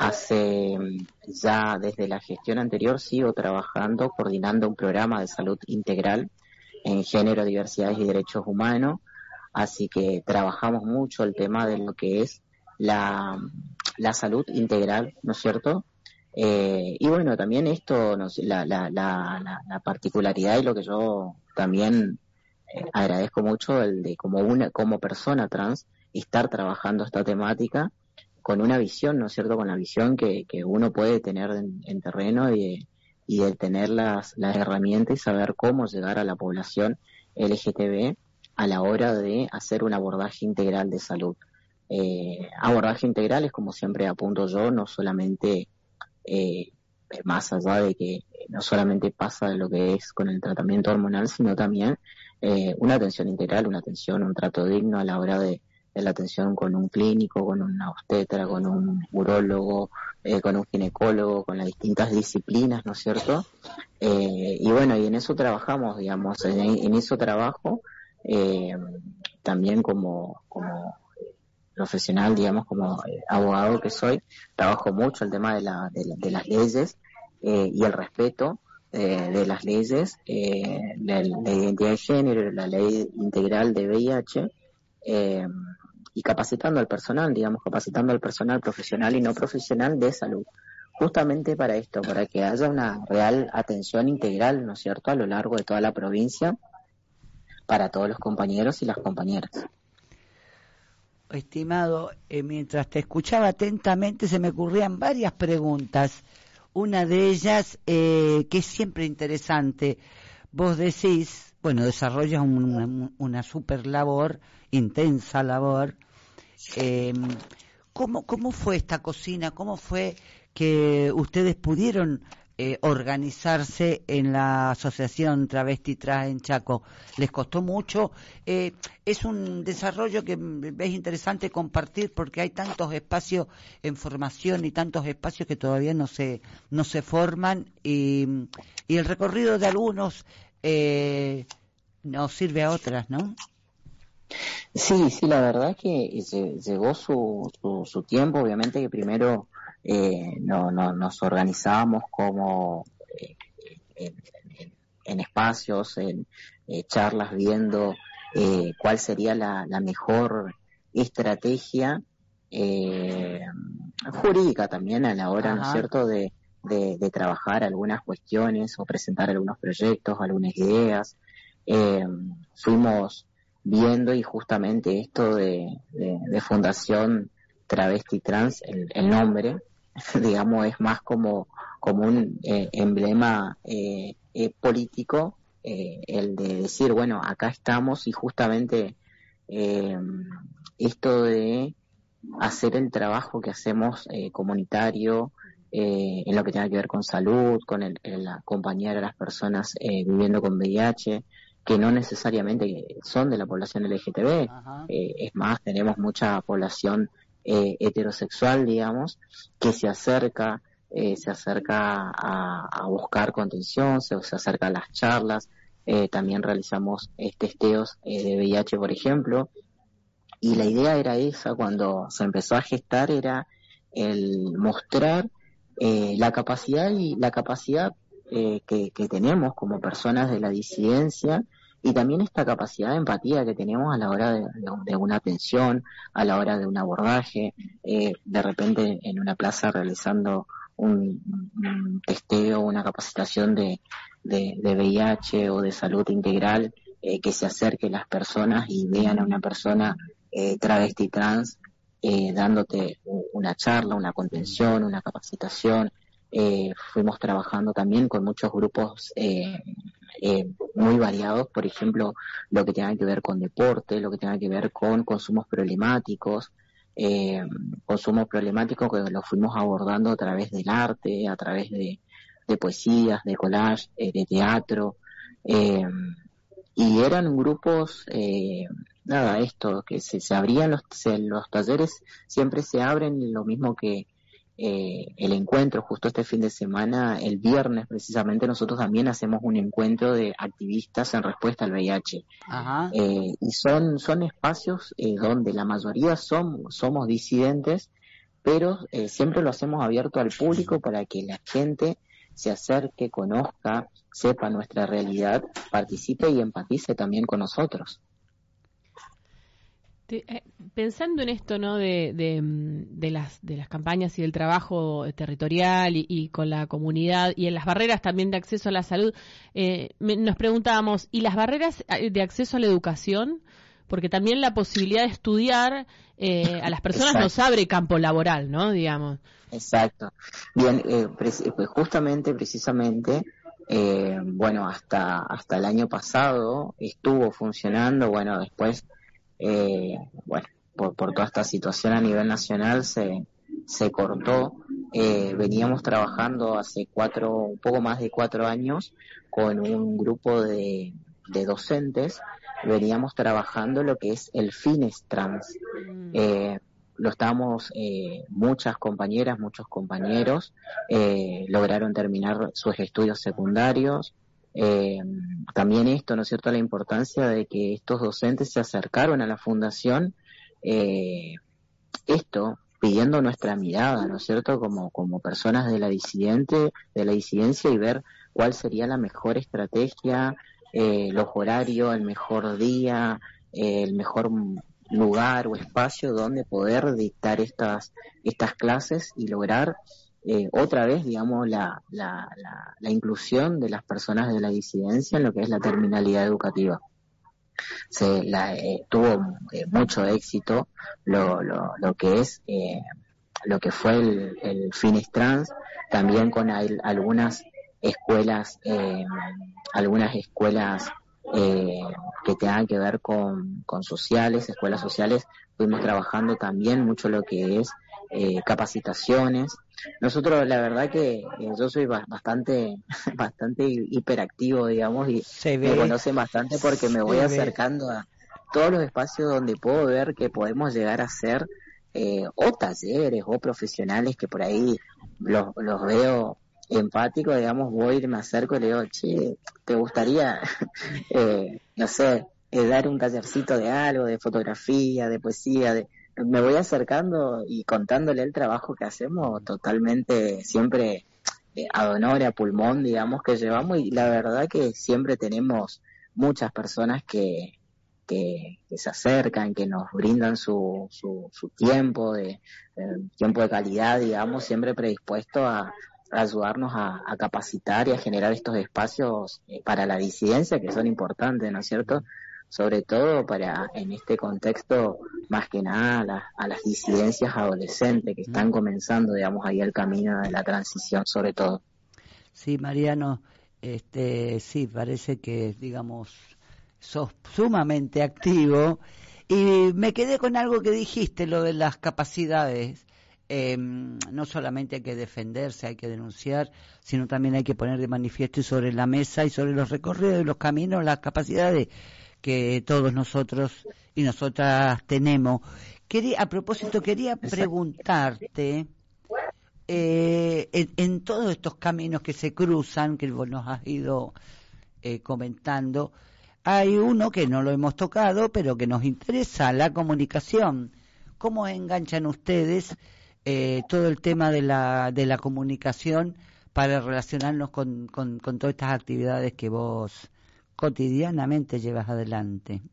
Ya desde la gestión anterior sigo trabajando, coordinando un programa de salud integral en género, diversidades y derechos humanos, así que trabajamos mucho el tema de lo que es la salud integral, ¿no es cierto? Y bueno, también esto, la particularidad y lo que yo también agradezco mucho, el de como persona trans, estar trabajando esta temática con una visión, ¿no es cierto?, con la visión que uno puede tener en terreno y de tener las herramientas y saber cómo llegar a la población LGTB a la hora de hacer un abordaje integral de salud. Abordaje integral es, como siempre apunto yo, no solamente más allá de que no solamente pasa de lo que es con el tratamiento hormonal, sino también una atención integral, un trato digno a la hora de la atención con un clínico, con una obstetra, con un urólogo, con un ginecólogo, con las distintas disciplinas, ¿no es cierto? Y bueno, y en eso trabajamos, digamos, en eso trabajo, también como profesional, digamos, como abogado que soy, trabajo mucho el tema de las leyes y el respeto de las leyes, la identidad de género, la ley integral de VIH, y capacitando al personal, capacitando al personal profesional y no profesional de salud, justamente para esto, para que haya una real atención integral, ¿no es cierto?, a lo largo de toda la provincia, para todos los compañeros y las compañeras. Estimado, mientras te escuchaba atentamente se me ocurrían varias preguntas. Una de ellas, que es siempre interesante, vos decís, bueno, desarrollas una super labor, intensa labor. ¿Cómo fue esta cocina? ¿Cómo fue que ustedes pudieron organizarse en la asociación Travesti Trans en Chaco? ¿Les costó mucho? Es un desarrollo que es interesante compartir porque hay tantos espacios en formación y tantos espacios que todavía no se forman y el recorrido de algunos nos sirve a otras, ¿no? Sí, la verdad es que llegó su tiempo. Obviamente que primero nos organizábamos como en espacios, en charlas, viendo cuál sería la mejor estrategia jurídica también a la hora, ¿no es cierto?, de trabajar algunas cuestiones o presentar algunos proyectos, algunas ideas. Fuimos viendo, y justamente esto de Fundación Travesti Trans, el nombre, digamos, es más como un emblema político, el de decir, bueno, acá estamos, y justamente esto de hacer el trabajo que hacemos comunitario, en lo que tenga que ver con salud, con el acompañar a las personas viviendo con VIH, que no necesariamente son de la población LGTB, es más, tenemos mucha población heterosexual, digamos, que se acerca a buscar contención, se acerca a las charlas. También realizamos testeos de VIH, por ejemplo, y la idea era esa, cuando se empezó a gestar, era el mostrar la capacidad que tenemos como personas de la disidencia, y también esta capacidad de empatía que tenemos a la hora de una atención, a la hora de un abordaje, de repente en una plaza realizando un testeo, una capacitación de VIH o de salud integral, que se acerque las personas y vean a una persona travesti trans dándote una charla, una contención, una capacitación. Fuimos trabajando también con muchos grupos muy variados, por ejemplo, lo que tenga que ver con deporte, lo que tenga que ver con consumos problemáticos que los fuimos abordando a través del arte, a través de poesías, de collage, de teatro, y eran grupos, que se abrían los talleres, siempre se abren, lo mismo que el encuentro. Justo este fin de semana, el viernes precisamente, nosotros también hacemos un encuentro de activistas en respuesta al VIH. Y son espacios donde la mayoría somos disidentes, pero siempre lo hacemos abierto al público para que la gente se acerque, conozca, sepa nuestra realidad, participe y empatice también con nosotros. Pensando en esto, ¿no?, de las campañas y del trabajo territorial y con la comunidad, y en las barreras también de acceso a la salud, nos preguntábamos, ¿y las barreras de acceso a la educación? Porque también la posibilidad de estudiar a las personas nos abre campo laboral, ¿no?, digamos. Exacto. Bien, pues precisamente, hasta el año pasado estuvo funcionando, después, por toda esta situación a nivel nacional se cortó. Veníamos trabajando hace un poco más de 4 años con un grupo de docentes. Veníamos trabajando lo que es el Fines Trans. Lo estábamos, muchas compañeras, muchos compañeros lograron terminar sus estudios secundarios. También esto, ¿no es cierto?, la importancia de que estos docentes se acercaron a la fundación, esto pidiendo nuestra mirada, ¿no es cierto?, como personas de la disidencia, y ver cuál sería la mejor estrategia, los horarios, el mejor día, el mejor lugar o espacio donde poder dictar estas clases y lograr otra vez, digamos, la inclusión de las personas de la disidencia en lo que es la terminalidad educativa. Tuvo mucho éxito lo que es lo que fue el Finestrans, también con algunas escuelas que tengan que ver con sociales, escuelas sociales. Fuimos trabajando también mucho lo que es capacitaciones. Nosotros, la verdad que yo soy bastante hiperactivo, digamos, y me conocen bastante porque me voy acercando a todos los espacios donde puedo ver que podemos llegar a hacer o talleres o profesionales que por ahí los veo empáticos, digamos, me acerco y le digo, che, ¿te gustaría, no sé, dar un tallercito de algo, de fotografía, de poesía? Me voy acercando y contándole el trabajo que hacemos totalmente, siempre ad honor, a pulmón, digamos, que llevamos, y la verdad que siempre tenemos muchas personas que se acercan, que nos brindan su tiempo de calidad, digamos, siempre predispuesto a ayudarnos a capacitar y a generar estos espacios para la disidencia, que son importantes, ¿no es cierto?, sobre todo para, en este contexto, más que nada a las disidencias adolescentes que están comenzando, digamos, ahí el camino de la transición, sobre todo. Sí, Mariano, sí, parece que, digamos, sos sumamente activo, y me quedé con algo que dijiste, lo de las capacidades. No solamente hay que defenderse, hay que denunciar, sino también hay que poner de manifiesto y sobre la mesa y sobre los recorridos y los caminos las capacidades que todos nosotros y nosotras tenemos. Quería preguntarte, en todos estos caminos que se cruzan, que vos nos has ido comentando, hay uno que no lo hemos tocado, pero que nos interesa, la comunicación. ¿Cómo enganchan ustedes todo el tema de la comunicación para relacionarnos con todas estas actividades que vos cotidianamente llevas adelante?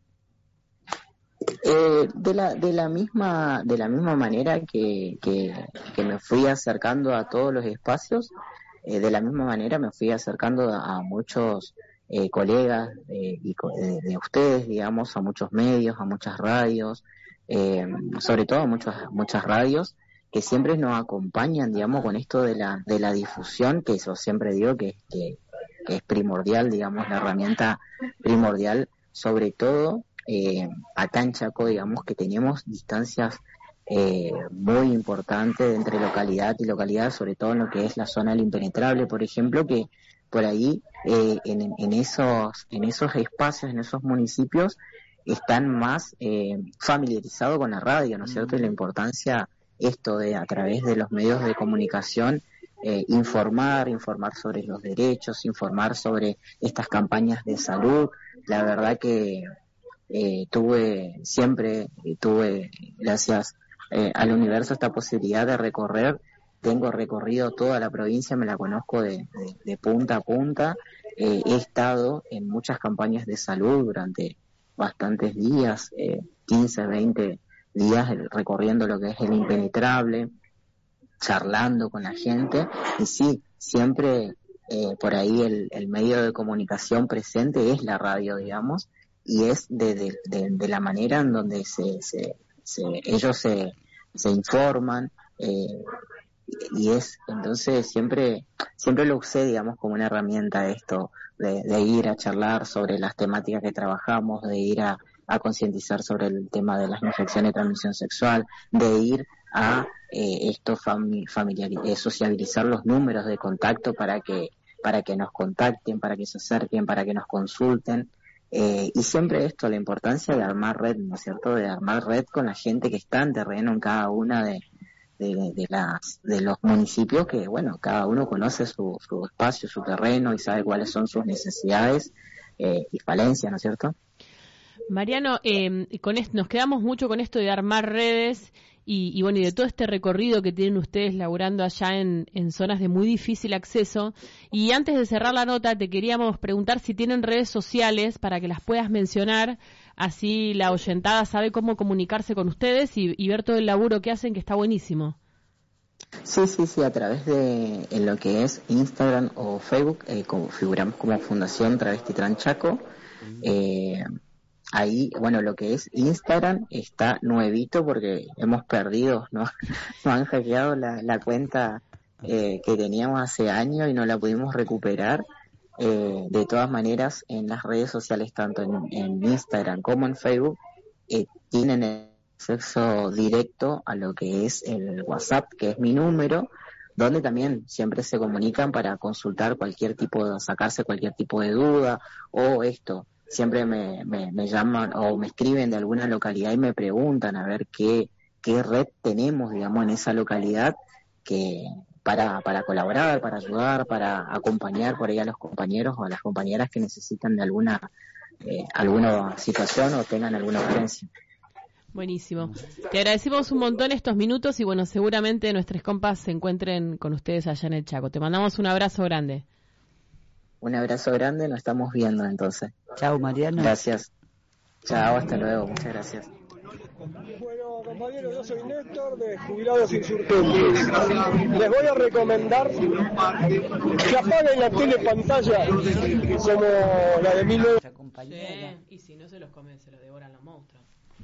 De la misma manera que me fui acercando a todos los espacios, de la misma manera me fui acercando a muchos colegas de ustedes, digamos, a muchos medios, a muchas radios, sobre todo a muchas radios que siempre nos acompañan, digamos, con esto de la difusión, que yo siempre digo que es primordial, digamos, la herramienta primordial, sobre todo acá en Chaco, digamos, que tenemos distancias muy importantes entre localidad y localidad, sobre todo en lo que es la zona del impenetrable, por ejemplo, que por ahí en esos espacios, en esos municipios, están más familiarizados con la radio, ¿no es cierto? Y la importancia esto de, a través de los medios de comunicación, informar sobre los derechos, informar sobre estas campañas de salud. La verdad que siempre tuve, gracias al universo, esta posibilidad de recorrer. Tengo recorrido toda la provincia, me la conozco de punta a punta. He estado en muchas campañas de salud durante bastantes días, 15, 20 días, recorriendo lo que es el impenetrable, charlando con la gente. Y sí, siempre por ahí el medio de comunicación presente es la radio, digamos, y es de la manera en donde ellos se informan, y es, entonces siempre lo usé, digamos, como una herramienta esto de ir a charlar sobre las temáticas que trabajamos, de ir a concientizar sobre el tema de las infecciones de transmisión sexual, de ir a sociabilizar los números de contacto para que nos contacten, para que se acerquen, para que nos consulten. Y siempre esto, la importancia de armar red, ¿no es cierto?, de armar red con la gente que está en terreno en cada una de los municipios, que bueno, cada uno conoce su espacio, su terreno, y sabe cuáles son sus necesidades y falencias, ¿no es cierto? Mariano, con esto, nos quedamos mucho con esto de armar redes, y bueno, y de todo este recorrido que tienen ustedes laburando allá en zonas de muy difícil acceso. Y antes de cerrar la nota, te queríamos preguntar si tienen redes sociales para que las puedas mencionar, así la oyentada sabe cómo comunicarse con ustedes y ver todo el laburo que hacen, que está buenísimo. Sí, a través de en lo que es Instagram o Facebook, figuramos como Fundación Travesti Tranchaco. Ahí, bueno, lo que es Instagram está nuevito porque hemos perdido, nos han hackeado la cuenta que teníamos hace años y no la pudimos recuperar. De todas maneras, en las redes sociales, tanto en Instagram como en Facebook, tienen acceso directo a lo que es el WhatsApp, que es mi número, donde también siempre se comunican para consultar sacarse cualquier tipo de duda o esto. Siempre me llaman o me escriben de alguna localidad y me preguntan a ver qué red tenemos, digamos, en esa localidad que para colaborar, para ayudar, para acompañar por ahí a los compañeros o a las compañeras que necesitan de alguna situación o tengan alguna urgencia. Buenísimo. Te agradecemos un montón estos minutos y bueno, seguramente nuestros compas se encuentren con ustedes allá en el Chaco. Te mandamos un abrazo grande. Un abrazo grande, nos estamos viendo entonces. Chao, Mariano. Gracias. Chao, hasta luego, muchas gracias. Bueno, compañeros, yo soy Néstor de Jubilados Insurgentes. Les voy a recomendar que apaguen la telepantalla como la de 1900. Sí, y si no se los comen, se los devoran los monstruos.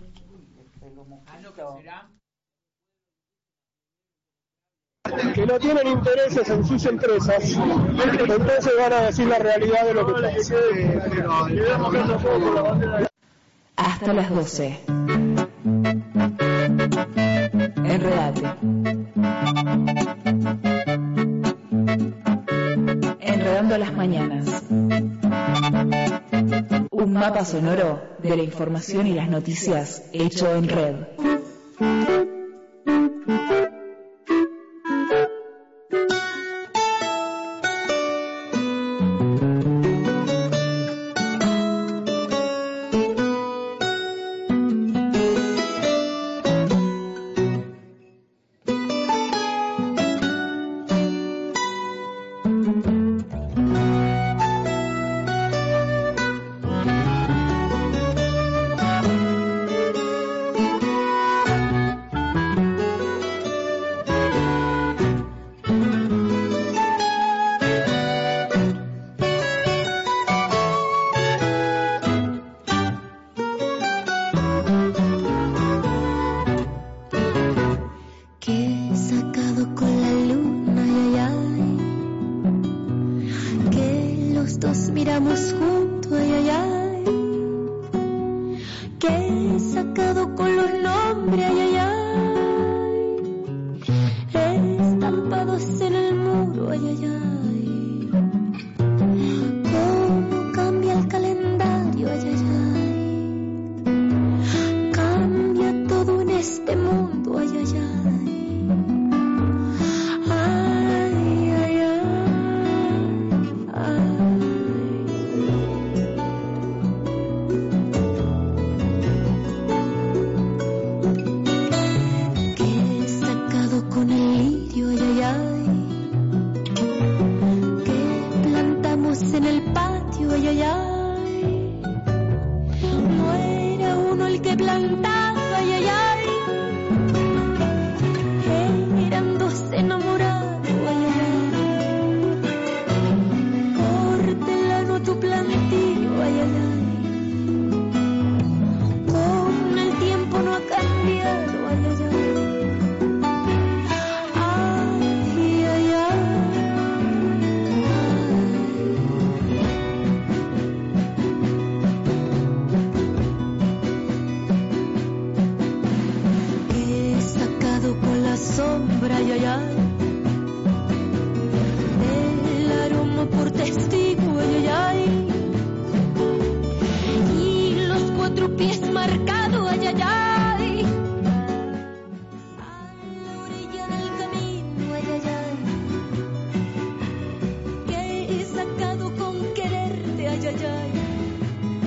Que no tienen intereses en sus empresas, entonces van a decir la realidad de lo que pasa. Hasta las 12. Enredate. Enredando las mañanas. Un mapa sonoro de la información y las noticias hecho en red.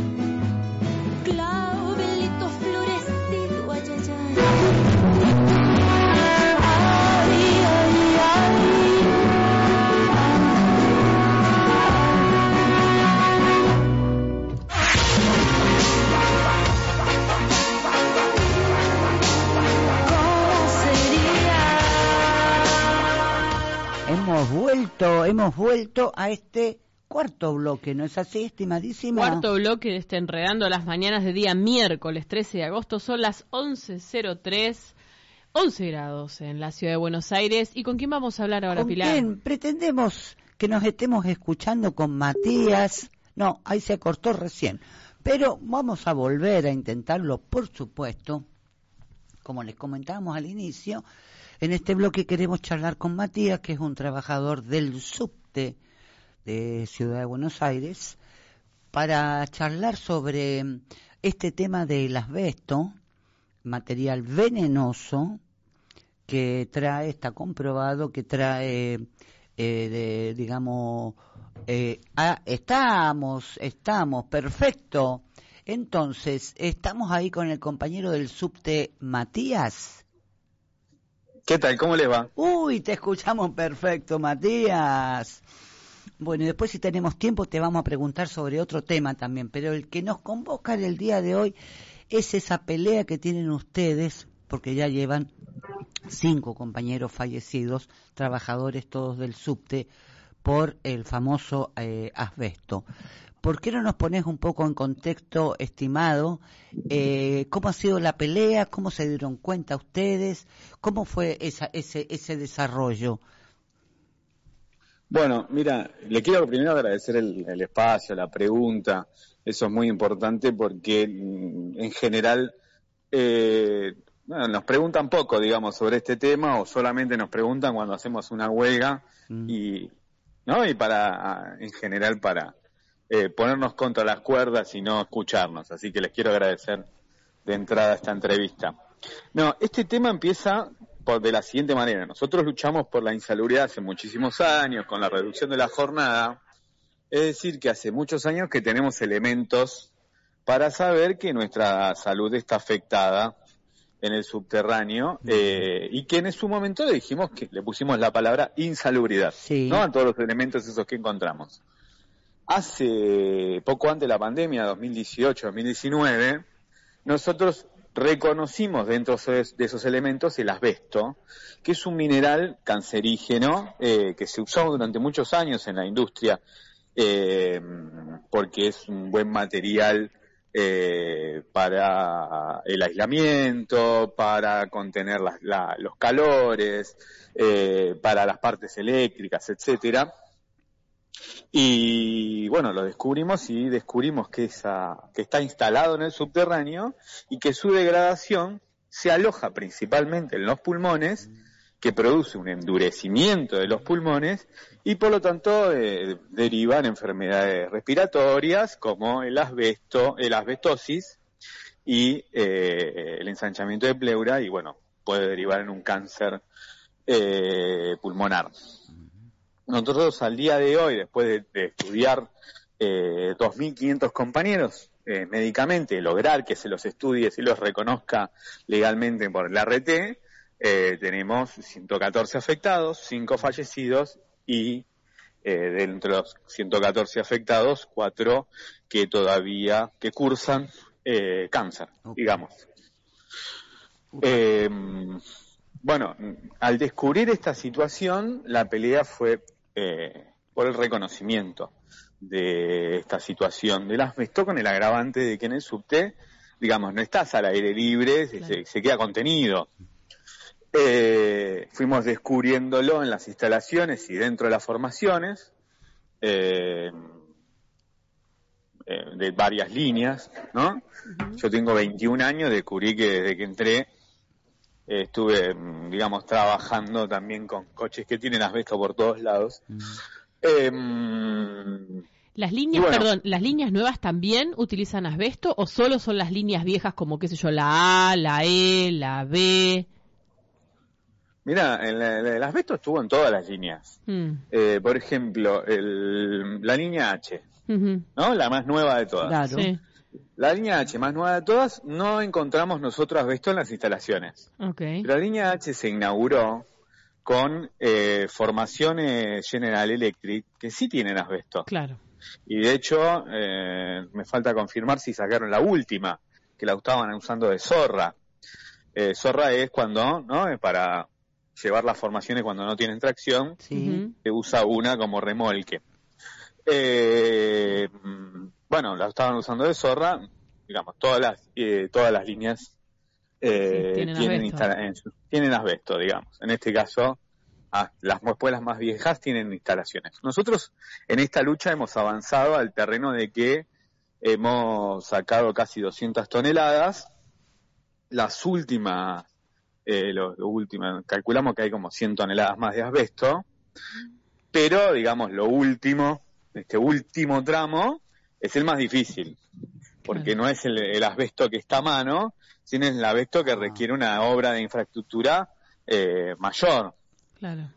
Clavelito florecido, ay, ay, ay. hemos vuelto a este cuarto bloque, ¿no es así, estimadísima? Cuarto bloque de este Enredando las Mañanas de día miércoles 13 de agosto. Son las 11:03, 11 grados en la ciudad de Buenos Aires. ¿Y con quién vamos a hablar ahora, Pilar? ¿Quién? Pretendemos que nos estemos escuchando con Matías. No, ahí se cortó recién. Pero vamos a volver a intentarlo, por supuesto. Como les comentábamos al inicio, en este bloque queremos charlar con Matías, que es un trabajador del subte de Ciudad de Buenos Aires, para charlar sobre este tema del asbesto, material venenoso que trae, está comprobado que trae, estamos, perfecto. Entonces, estamos ahí con el compañero del subte, Matías. ¿Qué tal? ¿Cómo les va? Uy, te escuchamos perfecto, Matías. Bueno, y después si tenemos tiempo te vamos a preguntar sobre otro tema también, pero el que nos convoca el día de hoy es esa pelea que tienen ustedes, porque ya llevan 5 compañeros fallecidos, trabajadores todos del subte, por el famoso asbesto. ¿Por qué no nos pones un poco en contexto, estimado? ¿Cómo ha sido la pelea? ¿Cómo se dieron cuenta ustedes? ¿Cómo fue ese desarrollo? Bueno, mira, le quiero primero agradecer el espacio, la pregunta. Eso es muy importante porque en general nos preguntan poco, digamos, sobre este tema, o solamente nos preguntan cuando hacemos una huelga y para, en general, para ponernos contra las cuerdas y no escucharnos. Así que les quiero agradecer de entrada esta entrevista. No, este tema empieza de la siguiente manera. Nosotros luchamos por la insalubridad hace muchísimos años, con la reducción de la jornada. Es decir, que hace muchos años que tenemos elementos para saber que nuestra salud está afectada en el subterráneo, y que en su momento le dijimos que le pusimos la palabra insalubridad, sí, ¿no? A todos los elementos esos que encontramos. Hace poco antes de la pandemia, 2018-2019, nosotros reconocimos dentro de esos elementos el asbesto, que es un mineral cancerígeno que se usó durante muchos años en la industria, porque es un buen material para el aislamiento, para contener los calores, para las partes eléctricas, etcétera. Y bueno, lo descubrimos y descubrimos que está instalado en el subterráneo y que su degradación se aloja principalmente en los pulmones, que produce un endurecimiento de los pulmones y por lo tanto derivan enfermedades respiratorias como el asbestosis y el ensanchamiento de pleura, y bueno, puede derivar en un cáncer pulmonar. Nosotros al día de hoy, después de estudiar 2.500 compañeros médicamente, lograr que se los estudie, se los reconozca legalmente por el RT, tenemos 114 afectados, 5 fallecidos y dentro de los 114 afectados, 4 que todavía cursan cáncer, digamos. Bueno, al descubrir esta situación, la pelea fue por el reconocimiento de esta situación del asbesto, con el agravante de que en el subte, digamos, no estás al aire libre, claro, se queda contenido. Fuimos descubriéndolo en las instalaciones y dentro de las formaciones de varias líneas, ¿no? Yo tengo 21 años, descubrí que desde que entré estuve, digamos, trabajando también con coches que tienen asbesto por todos lados. Las líneas, bueno, perdón, ¿las líneas nuevas también utilizan asbesto o solo son las líneas viejas como, qué sé yo, la A, la E, la B? Mira, el asbesto estuvo en todas las líneas. Por ejemplo, la línea H, ¿no? La más nueva de todas. Claro. Sí. La línea H más nueva de todas, no encontramos nosotros asbesto en las instalaciones. Okay. Pero la línea H se inauguró con formaciones General Electric que sí tienen asbesto. Claro. Y de hecho, me falta confirmar si sacaron la última, que la estaban usando de zorra. Zorra es cuando, ¿no? Es para llevar las formaciones cuando no tienen tracción, Sí. se usa una como remolque. Bueno, la estaban usando de zorra, digamos, todas las líneas tienen asbesto, digamos. En este caso, las escuelas más viejas tienen instalaciones. Nosotros en esta lucha hemos avanzado al terreno de que hemos sacado casi 200 toneladas. Las últimas, calculamos que hay como 100 toneladas más de asbesto, pero digamos este último tramo es el más difícil, porque no es el asbesto que está a mano, sino es el asbesto que requiere una obra de infraestructura mayor. Claro.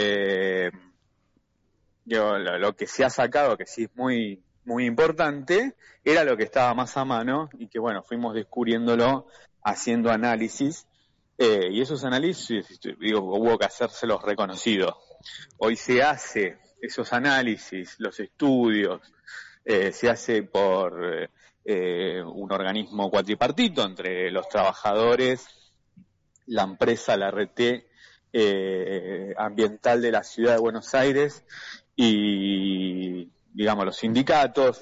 Lo que se ha sacado, que sí es muy, muy importante, era lo que estaba más a mano y que, bueno, fuimos descubriéndolo haciendo análisis, y esos análisis, hubo que hacérselos reconocidos. Hoy se hace esos análisis, los estudios, se hace por un organismo cuatripartito entre los trabajadores, la empresa, la RT ambiental de la ciudad de Buenos Aires y, digamos, los sindicatos.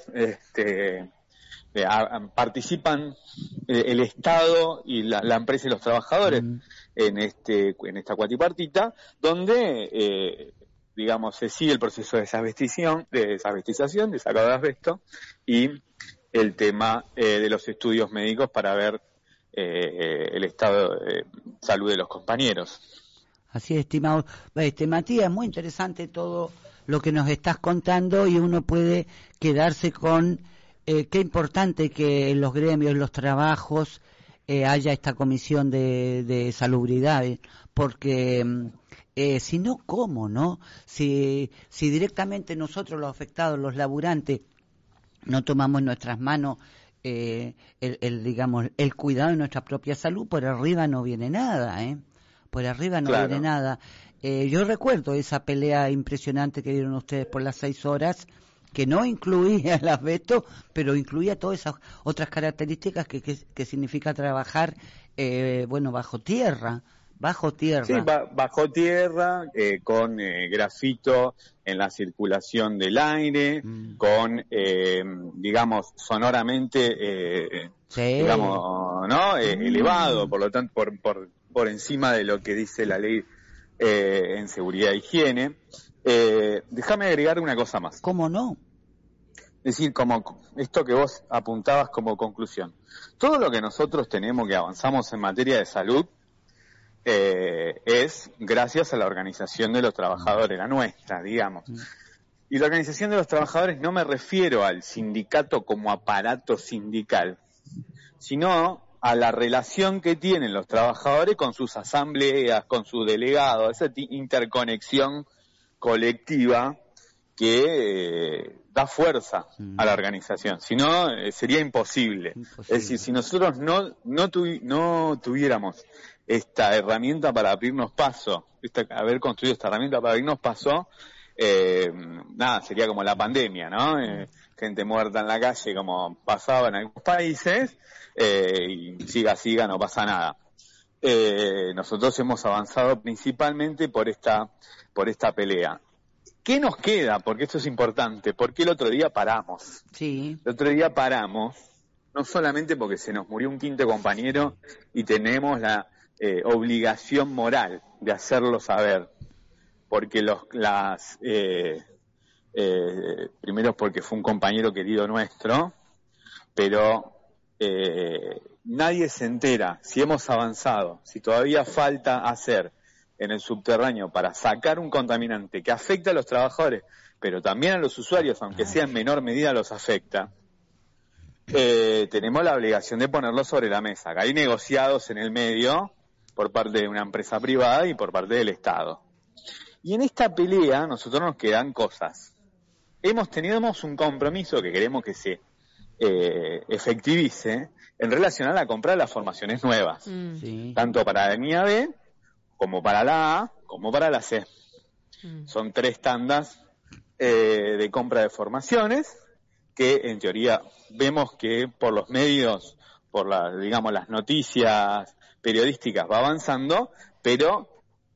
Participan el Estado y la empresa y los trabajadores en esta cuatripartita, donde digamos se sigue el proceso de desasbestización, de sacado de asbesto, y el tema de los estudios médicos para ver el estado de salud de los compañeros. Así es, estimado. Matías, muy interesante todo lo que nos estás contando, y uno puede quedarse con qué importante que en los gremios, en los trabajos, haya esta comisión de salubridad, porque si no, ¿cómo, no? Si directamente nosotros, los afectados, los laburantes, no tomamos en nuestras manos el cuidado de nuestra propia salud, por arriba no viene nada, por arriba no viene nada. Yo recuerdo esa pelea impresionante que dieron ustedes por las 6 horas, que no incluía el asbesto, pero incluía todas esas otras características que significa trabajar, bajo tierra. Sí, bajo tierra, con grafito en la circulación del aire, con, digamos, sonoramente, digamos, ¿no? Elevado, por lo tanto, por encima de lo que dice la ley en seguridad e higiene. Déjame agregar una cosa más. ¿Cómo no? Es decir, como esto que vos apuntabas como conclusión. Todo lo que nosotros tenemos que avanzamos en materia de salud es gracias a la organización de los trabajadores, la nuestra, digamos. Y la organización de los trabajadores no me refiero al sindicato como aparato sindical, sino a la relación que tienen los trabajadores con sus asambleas, con sus delegados, esa interconexión colectiva que da fuerza a la organización. Si no, sería imposible. Es decir, si nosotros no tuviéramos esta herramienta para abrirnos paso, haber construido esta herramienta para abrirnos paso, sería como la pandemia, ¿no? Gente muerta en la calle, como pasaba en algunos países, y siga, no pasa nada. Nosotros hemos avanzado principalmente por esta pelea. ¿Qué nos queda? Porque esto es importante. Porque el otro día paramos. Sí. El otro día paramos, no solamente porque se nos murió un quinto compañero y tenemos la obligación moral de hacerlo saber, porque primero porque fue un compañero querido nuestro, pero nadie se entera si hemos avanzado, si todavía falta hacer en el subterráneo para sacar un contaminante que afecta a los trabajadores, pero también a los usuarios, aunque sea en menor medida los afecta. Tenemos la obligación de ponerlo sobre la mesa. Hay negociados en el medio por parte de una empresa privada y por parte del Estado. Y en esta pelea nosotros nos quedan cosas. Tenemos un compromiso que queremos que se efectivice en relación a la compra de las formaciones nuevas, tanto para la línea B, como para la A, como para la C. Son 3 tandas de compra de formaciones que en teoría vemos que por los medios, por las noticias periodísticas va avanzando, pero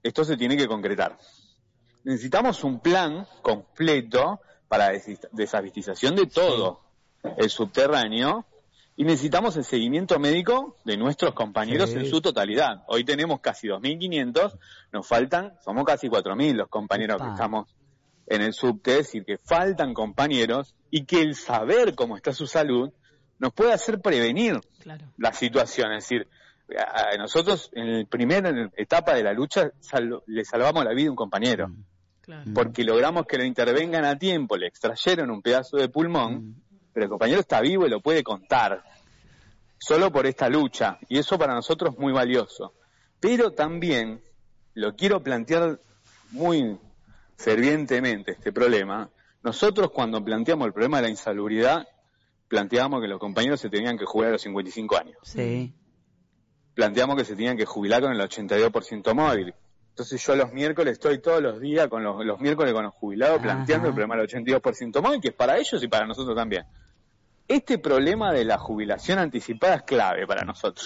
esto se tiene que concretar. Necesitamos un plan completo para desabstización de todo el subterráneo y necesitamos el seguimiento médico de nuestros compañeros en su totalidad. Hoy tenemos casi 2.500, nos faltan, somos casi 4.000 los compañeros que estamos en el subte, es decir, que faltan compañeros y que el saber cómo está su salud nos puede hacer prevenir la situación. Es decir, a nosotros en la primera etapa de la lucha le salvamos la vida a un compañero. Porque logramos que lo intervengan a tiempo, le extrayeron un pedazo de pulmón, pero el compañero está vivo y lo puede contar, solo por esta lucha, y eso para nosotros es muy valioso. Pero también, lo quiero plantear muy fervientemente este problema, nosotros cuando planteamos el problema de la insalubridad, planteamos que los compañeros se tenían que jubilar a los 55 años. Planteamos que se tenían que jubilar con el 82% móvil. Entonces yo los miércoles estoy todos los días con los miércoles con los jubilados planteando el problema del 82% móvil, que es para ellos y para nosotros también. Este problema de la jubilación anticipada es clave para nosotros,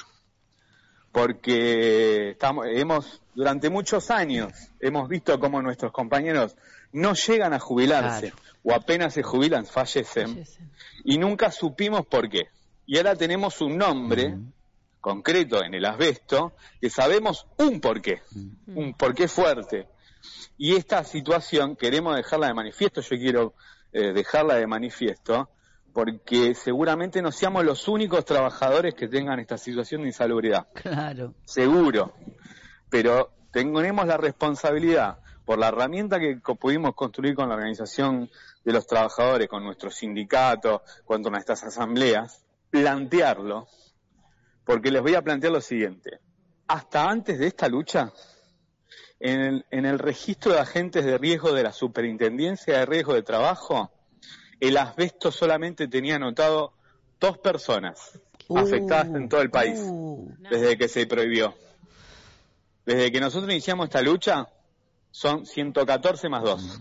porque durante muchos años hemos visto cómo nuestros compañeros no llegan a jubilarse, o apenas se jubilan, fallecen, y nunca supimos por qué. Y ahora tenemos un nombre concreto en el asbesto, que sabemos un porqué fuerte. Y esta situación queremos dejarla de manifiesto, yo quiero dejarla de manifiesto, porque seguramente no seamos los únicos trabajadores que tengan esta situación de insalubridad. Seguro. Pero tenemos la responsabilidad, por la herramienta que pudimos construir con la organización de los trabajadores, con nuestros sindicatos, con nuestras asambleas, plantearlo. Porque les voy a plantear lo siguiente. Hasta antes de esta lucha, en el registro de agentes de riesgo de la Superintendencia de Riesgo de Trabajo, el asbesto solamente tenía anotado 2 personas afectadas en todo el país, desde que se prohibió. Desde que nosotros iniciamos esta lucha, son 114 más 2.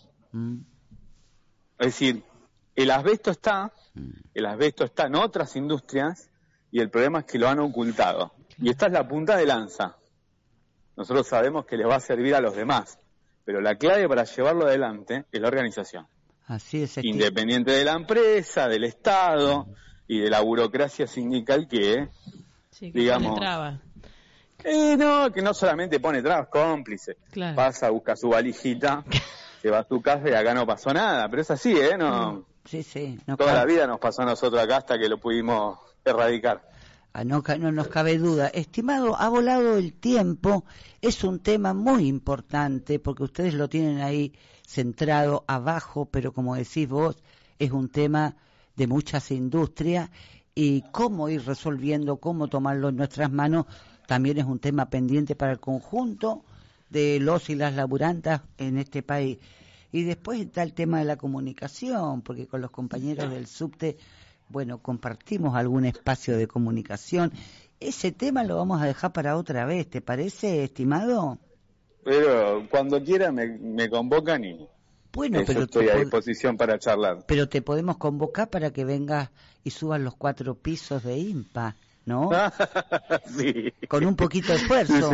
Es decir, el asbesto está en otras industrias, y el problema es que lo han ocultado. Y esta es la punta de lanza. Nosotros sabemos que les va a servir a los demás, pero la clave para llevarlo adelante es la organización. Así es. Independiente de la empresa, del Estado y de la burocracia sindical que digamos... pone trabas. Que no solamente pone trabas, cómplice. Pasa, busca su valijita, se va a su casa y acá no pasó nada. Pero es así, No, toda la vida nos pasó a nosotros acá hasta que lo pudimos erradicar. No nos cabe duda. Estimado, ha volado el tiempo, es un tema muy importante porque ustedes lo tienen ahí centrado abajo, pero como decís vos, es un tema de muchas industrias y cómo ir resolviendo, cómo tomarlo en nuestras manos, también es un tema pendiente para el conjunto de los y las laburantas en este país. Y después está el tema de la comunicación, porque con los compañeros del subte compartimos algún espacio de comunicación. Ese tema lo vamos a dejar para otra vez, ¿te parece, estimado? Pero cuando quiera me convocan y pero estoy a disposición para charlar. Pero te podemos convocar para que vengas y subas los 4 pisos de IMPA, ¿no? Sí. Con un poquito de esfuerzo.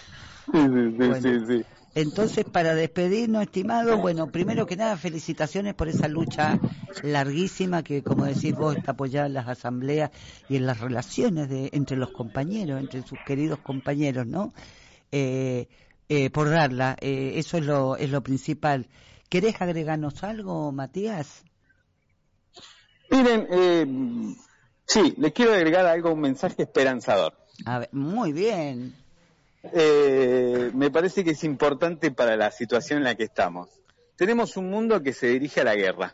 Sí. Entonces, para despedirnos, estimado, primero que nada, felicitaciones por esa lucha larguísima que, como decís vos, está apoyada en las asambleas y en las relaciones entre los compañeros, entre sus queridos compañeros, ¿no? Por darla, eso es lo principal. ¿Querés agregarnos algo, Matías? Miren, sí, les quiero agregar algo, un mensaje esperanzador. A ver, muy bien. Me parece que es importante para la situación en la que estamos. Tenemos un mundo que se dirige a la guerra.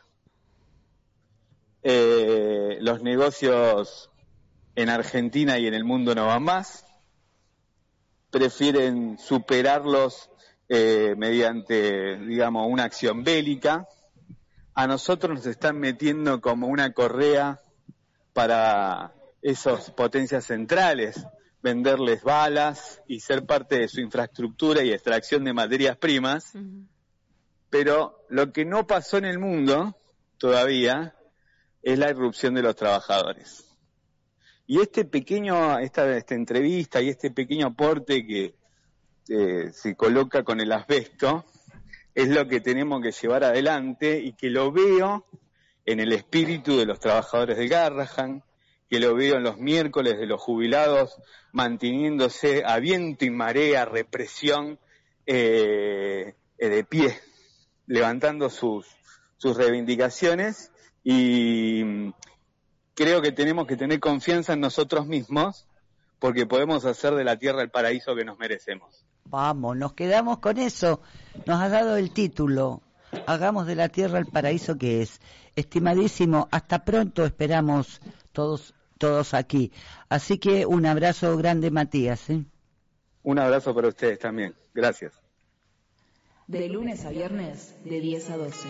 Los negocios en Argentina y en el mundo no van más. Prefieren superarlos mediante, digamos, una acción bélica. A nosotros nos están metiendo como una correa para esas potencias centrales, venderles balas y ser parte de su infraestructura y extracción de materias primas. Pero lo que no pasó en el mundo todavía es la irrupción de los trabajadores. Y esta entrevista y este pequeño aporte que se coloca con el asbesto, es lo que tenemos que llevar adelante, y que lo veo en el espíritu de los trabajadores de Garrahan, que lo veo en los miércoles de los jubilados manteniéndose a viento y marea, represión, de pie, levantando sus reivindicaciones, y creo que tenemos que tener confianza en nosotros mismos, porque podemos hacer de la tierra el paraíso que nos merecemos. Vamos, nos quedamos con eso. Nos ha dado el título. Hagamos de la tierra el paraíso que es. Estimadísimo, hasta pronto, esperamos todos aquí. Así que un abrazo grande, Matías. Un abrazo para ustedes también. Gracias. De lunes a viernes, de 10 a 12.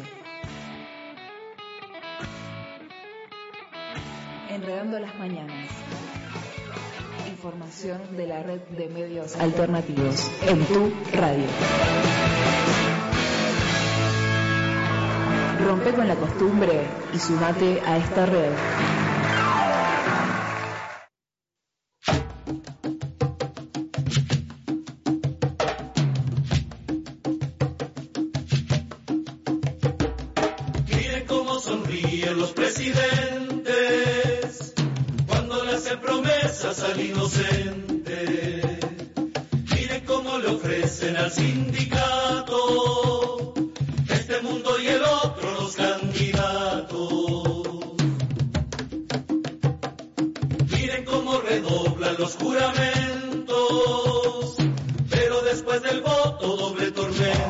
Enredando las mañanas. Información de la red de medios alternativos en tu radio. Rompe con la costumbre y sumate a esta red. Miren cómo sonríen los presidentes cuando le hacen promesas al inocente. Miren cómo le ofrecen al sindicato este mundo y el otro, los candidatos. Miren cómo redoblan los juramentos, pero después del voto doble tormento.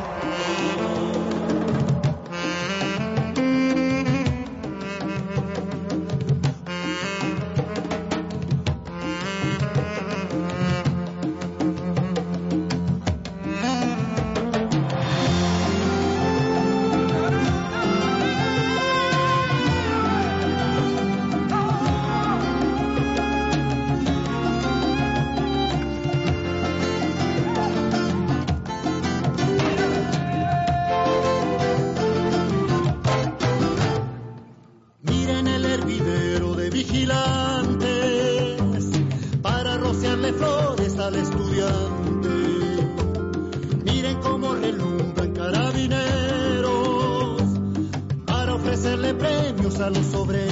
A los obreros.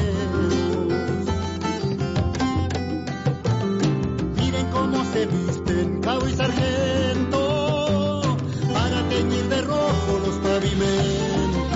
Miren cómo se visten cabo y sargento para teñir de rojo los pavimentos.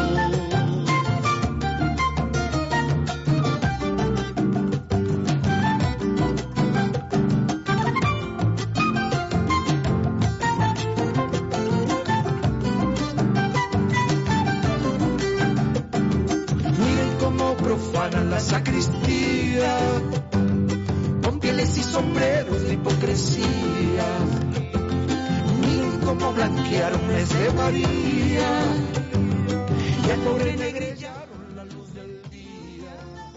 Sacristía, con pieles y sombreros de hipocresía. Miren cómo blanquearon mes de María y al pobre negrellaron la luz del día.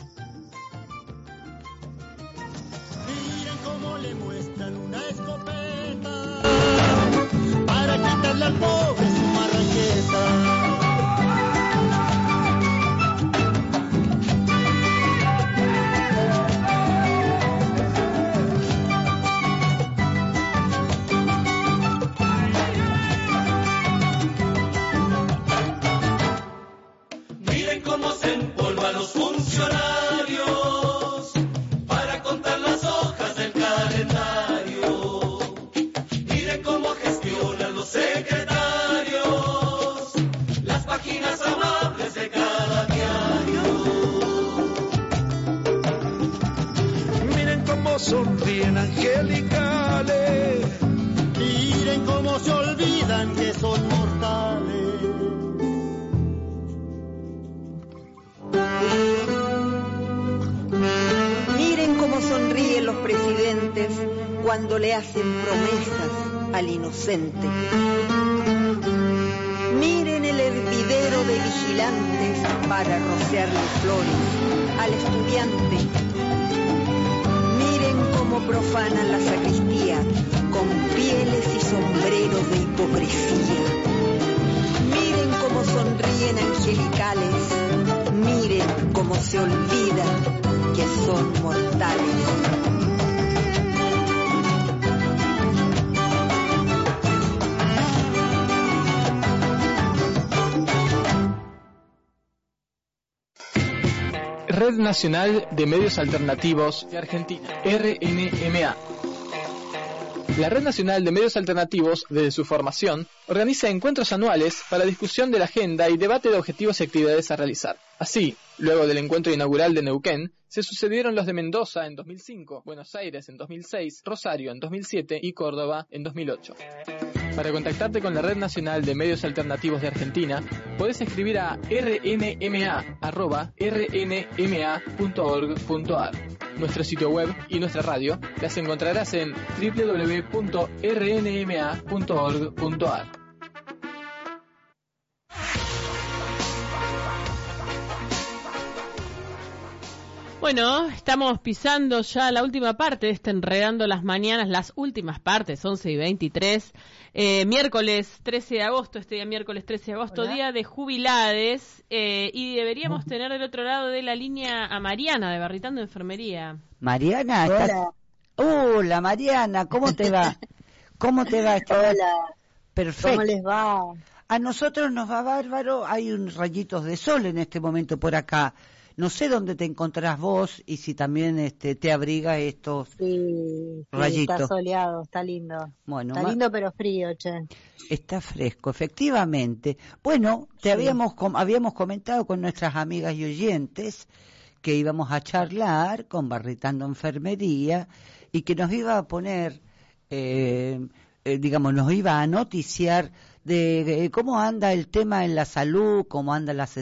Miren cómo le muestran una escopeta para quitarle al pobre su marraqueta. Sonríen angelicales. Miren cómo se olvidan que son mortales. Miren cómo sonríen los presidentes cuando le hacen promesas al inocente. Miren el hervidero de vigilantes para rociarle flores al estudiante. Cómo profanan la sacristía con pieles y sombreros de hipocresía. Miren cómo sonríen angelicales, miren cómo se olvidan que son mortales. Red Nacional de Medios Alternativos de Argentina, RNMA. La Red Nacional de Medios Alternativos, desde su formación, organiza encuentros anuales para discusión de la agenda y debate de objetivos y actividades a realizar. Así, luego del encuentro inaugural de Neuquén, se sucedieron los de Mendoza en 2005, Buenos Aires en 2006, Rosario en 2007 y Córdoba en 2008. Para contactarte con la Red Nacional de Medios Alternativos de Argentina, podés escribir a rnma@rnma.org.ar. Nuestro sitio web y nuestra radio las encontrarás en www.rnma.org.ar. Bueno, estamos pisando ya la última parte de este Enredando las Mañanas, las últimas partes, 11:23. Miércoles 13 de agosto, este día miércoles 13 de agosto, Hola. Día de jubilades, y deberíamos tener del otro lado de la línea a Mariana, de Barritando Enfermería. Mariana, ¿estás? Hola Mariana, ¿cómo te va? ¿Cómo te va? Hola. Perfecto. ¿Cómo les va? A nosotros nos va bárbaro, hay un rayitos de sol en este momento por acá. No sé dónde te encontrás vos y si también te abriga estos rayitos. Está soleado, está lindo. Bueno, está lindo pero frío, che. Está fresco, efectivamente. Bueno, habíamos comentado con nuestras amigas y oyentes que íbamos a charlar con Barritando Enfermería y que nos iba a poner, nos iba a noticiar de cómo anda el tema en la salud, cómo anda la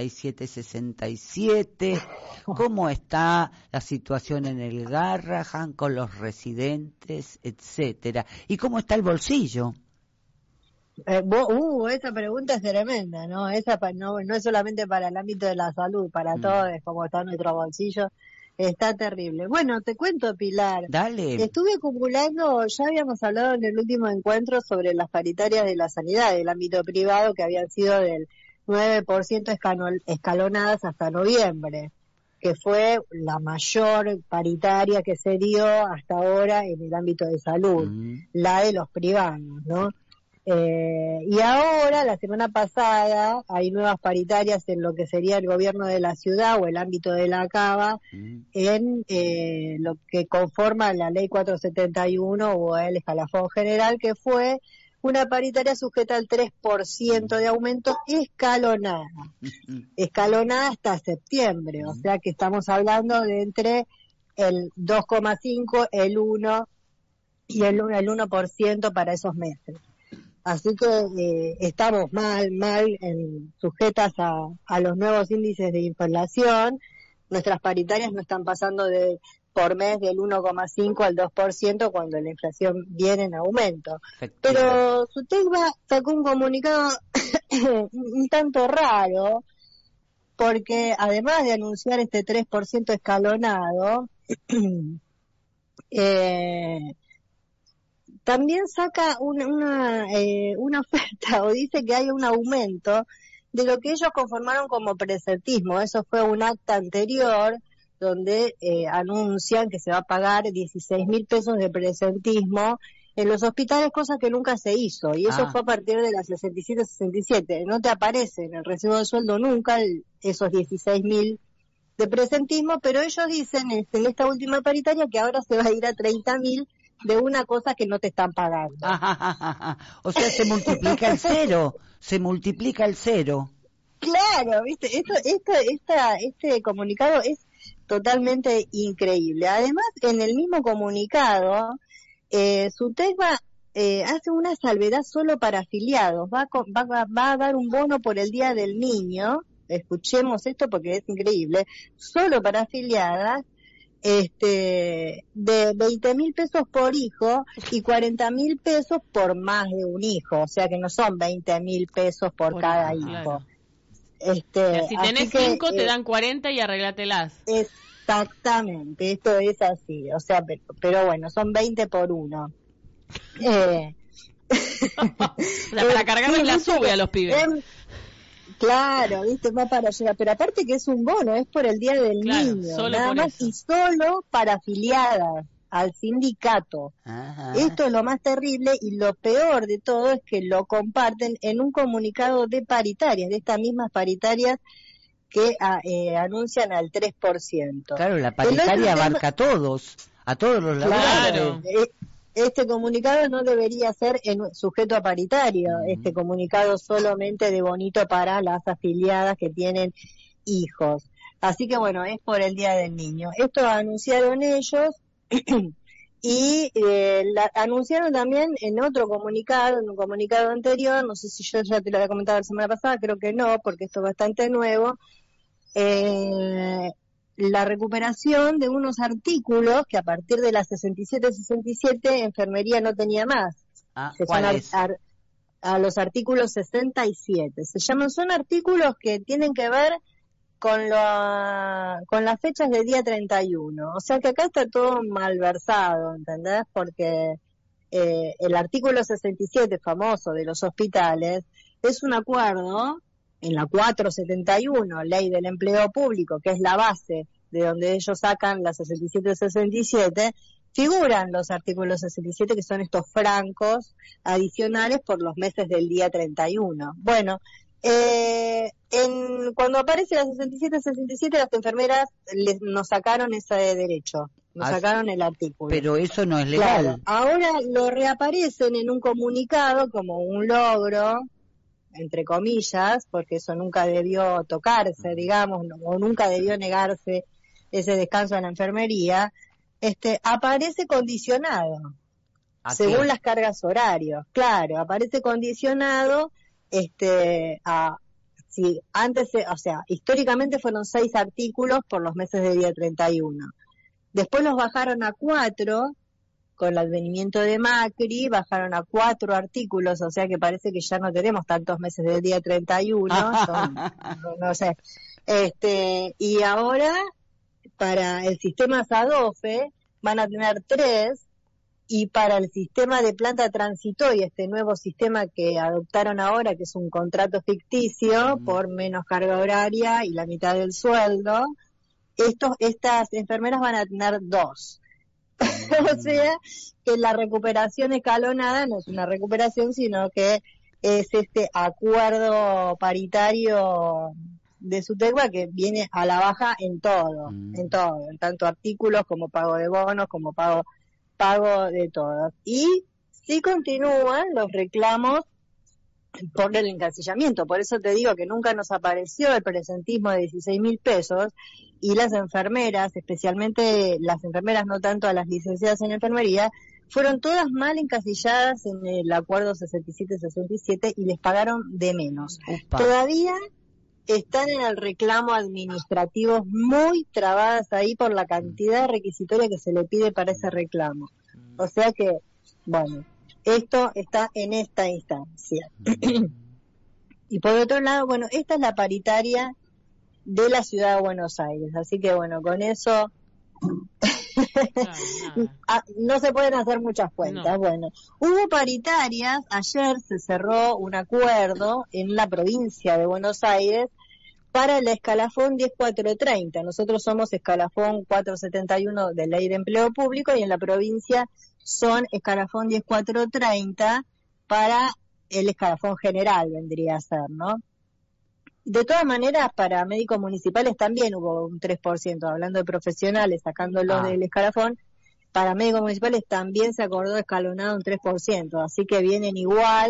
6767, cómo está la situación en el Garrahan con los residentes, etcétera, y cómo está el bolsillo. Esa pregunta es tremenda, ¿no? Esa no es solamente para el ámbito de la salud, para todos, cómo está nuestro bolsillo. Está terrible. Bueno, te cuento, Pilar. Dale. Estuve acumulando, ya habíamos hablado en el último encuentro sobre las paritarias de la sanidad del ámbito privado que habían sido del 9% escalonadas hasta noviembre, que fue la mayor paritaria que se dio hasta ahora en el ámbito de salud, la de los privados, ¿no? Y ahora, la semana pasada, hay nuevas paritarias en lo que sería el gobierno de la ciudad o el ámbito de la CABA, en lo que conforma la ley 471 o el escalafón general, que fue una paritaria sujeta al 3% de aumento escalonada hasta septiembre, o sea que estamos hablando de entre el 2,5, el 1 y el 1% para esos meses. Así que estamos mal, sujetas a los nuevos índices de inflación. Nuestras paritarias no están pasando por mes del 1,5 al 2% cuando la inflación viene en aumento. Pero SUTECBA sacó un comunicado un tanto raro, porque además de anunciar este 3% escalonado, también saca una oferta o dice que hay un aumento de lo que ellos conformaron como presentismo. Eso fue un acta anterior donde anuncian que se va a pagar 16.000 pesos de presentismo en los hospitales, cosa que nunca se hizo. Y eso fue a partir de las 67. No te aparece en el recibo de sueldo nunca esos 16.000 de presentismo, pero ellos dicen en esta última paritaria que ahora se va a ir a 30.000 de una cosa que no te están pagando. O sea, se multiplica el cero. Claro, viste, este comunicado es totalmente increíble. Además, en el mismo comunicado, SUTECBA hace una salvedad solo para afiliados. Va a dar un bono por el Día del Niño. Escuchemos esto porque es increíble. Solo para afiliadas, de 20.000 pesos por hijo y 40.000 pesos por más de un hijo, o sea que no son 20.000 pesos por cada hijo. Claro. Si tenés 5 te dan 40 y arreglatelas. Exactamente, esto es así, o sea, pero bueno, son 20 por uno. Para cargarles la sube a los pibes. Claro, viste, va para llegar, pero aparte que es un bono, es por el Día del Niño, nada más eso. Y solo para afiliadas al sindicato. Esto es lo más terrible y lo peor de todo es que lo comparten en un comunicado de paritarias, de estas mismas paritarias que anuncian al 3%. Claro, la paritaria abarca a todos los laborales. Claro. Este comunicado no debería ser sujeto a paritario, este comunicado solamente de bonito para las afiliadas que tienen hijos. Así que bueno, es por el Día del Niño. Esto anunciaron ellos y anunciaron también en otro comunicado, en un comunicado anterior, no sé si yo ya te lo había comentado la semana pasada, creo que no, porque esto es bastante nuevo, la recuperación de unos artículos que a partir de las 67 enfermería no tenía más. ¿Cuáles? A los artículos 67. Son artículos que tienen que ver con las fechas del día 31. O sea que acá está todo malversado, ¿entendés? Porque el artículo 67 famoso de los hospitales es un acuerdo en la 471, Ley del Empleo Público, que es la base de donde ellos sacan la 67-67, figuran los artículos 67, que son estos francos adicionales por los meses del día 31. Bueno, cuando aparece la 67-67, las enfermeras nos sacaron ese derecho, nos sacaron el artículo. Pero eso no es legal. Claro, ahora lo reaparecen en un comunicado como un logro, entre comillas, porque eso nunca debió tocarse, digamos, o nunca debió negarse ese descanso en la enfermería, aparece condicionado, según las cargas horarios. Claro, aparece condicionado, históricamente fueron 6 artículos por los meses de día 31. Después los bajaron a 4, con el advenimiento de Macri, bajaron a 4 artículos, o sea que parece que ya no tenemos tantos meses del día 31, no sé. Y ahora, para el sistema SADOFE, van a tener 3, y para el sistema de planta transitoria, este nuevo sistema que adoptaron ahora, que es un contrato ficticio, por menos carga horaria y la mitad del sueldo, estas enfermeras van a tener 2. O sea, que la recuperación escalonada no es una recuperación, sino que es este acuerdo paritario de SUTECBA que viene a la baja en todo, en tanto artículos como pago de bonos, como pago de todo. Y sí continúan los reclamos por el encasillamiento. Por eso te digo que nunca nos apareció el presentismo de 16.000 pesos, y las enfermeras, especialmente las enfermeras, no tanto a las licenciadas en enfermería, fueron todas mal encasilladas en el acuerdo 67-67 y les pagaron de menos. Todavía están en el reclamo administrativo muy trabadas ahí por la cantidad requisitoria que se le pide para ese reclamo. O sea que, bueno, esto está en esta instancia. Y por otro lado, bueno, esta es la paritaria de la Ciudad de Buenos Aires. Así que, bueno, con eso no se pueden hacer muchas cuentas. No. Bueno, hubo paritarias. Ayer se cerró un acuerdo en la provincia de Buenos Aires para el escalafón 10430. Nosotros somos escalafón 471 de Ley de Empleo Público, y en la provincia son escalafón 10430 para el escalafón general, vendría a ser, ¿no? De todas maneras, para médicos municipales también hubo un 3%, hablando de profesionales, sacándolos del escalafón. Para médicos municipales también se acordó escalonado un 3%, así que vienen igual.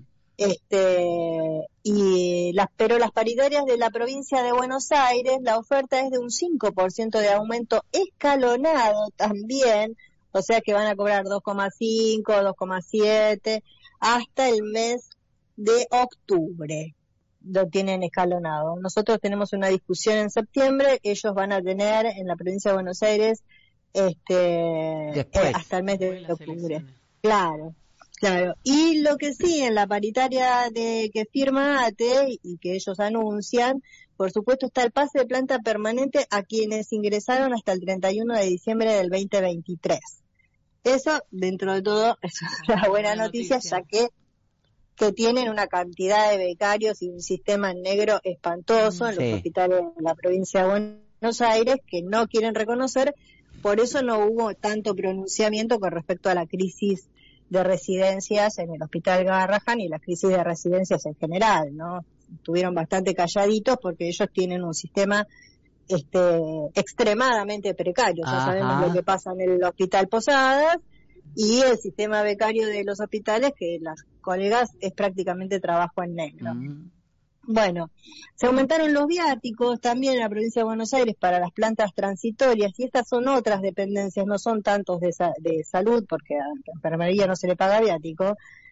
Pero las paritarias de la provincia de Buenos Aires, la oferta es de un 5% de aumento escalonado también, o sea que van a cobrar 2,5, 2,7 hasta el mes de octubre. Lo tienen escalonado. Nosotros tenemos una discusión en septiembre, ellos van a tener en la provincia de Buenos Aires hasta el mes de octubre. Claro. Y lo que sí, en la paritaria que firma ATE y que ellos anuncian, por supuesto está el pase de planta permanente a quienes ingresaron hasta el 31 de diciembre del 2023. Eso, dentro de todo, es una buena noticia, ya que tienen una cantidad de becarios y un sistema negro espantoso en los hospitales de la provincia de Buenos Aires que no quieren reconocer. Por eso no hubo tanto pronunciamiento con respecto a la crisis de residencias en el Hospital Garrahan y la crisis de residencias en general, ¿no? estuvieron bastante calladitos porque ellos tienen un sistema extremadamente precario. Ya sabemos lo que pasa en el Hospital Posadas y el sistema becario de los hospitales, que las colegas es prácticamente trabajo en negro. Bueno, se aumentaron los viáticos también en la provincia de Buenos Aires para las plantas transitorias, y estas son otras dependencias, no son tantos de salud, porque a la enfermería no se le paga viático.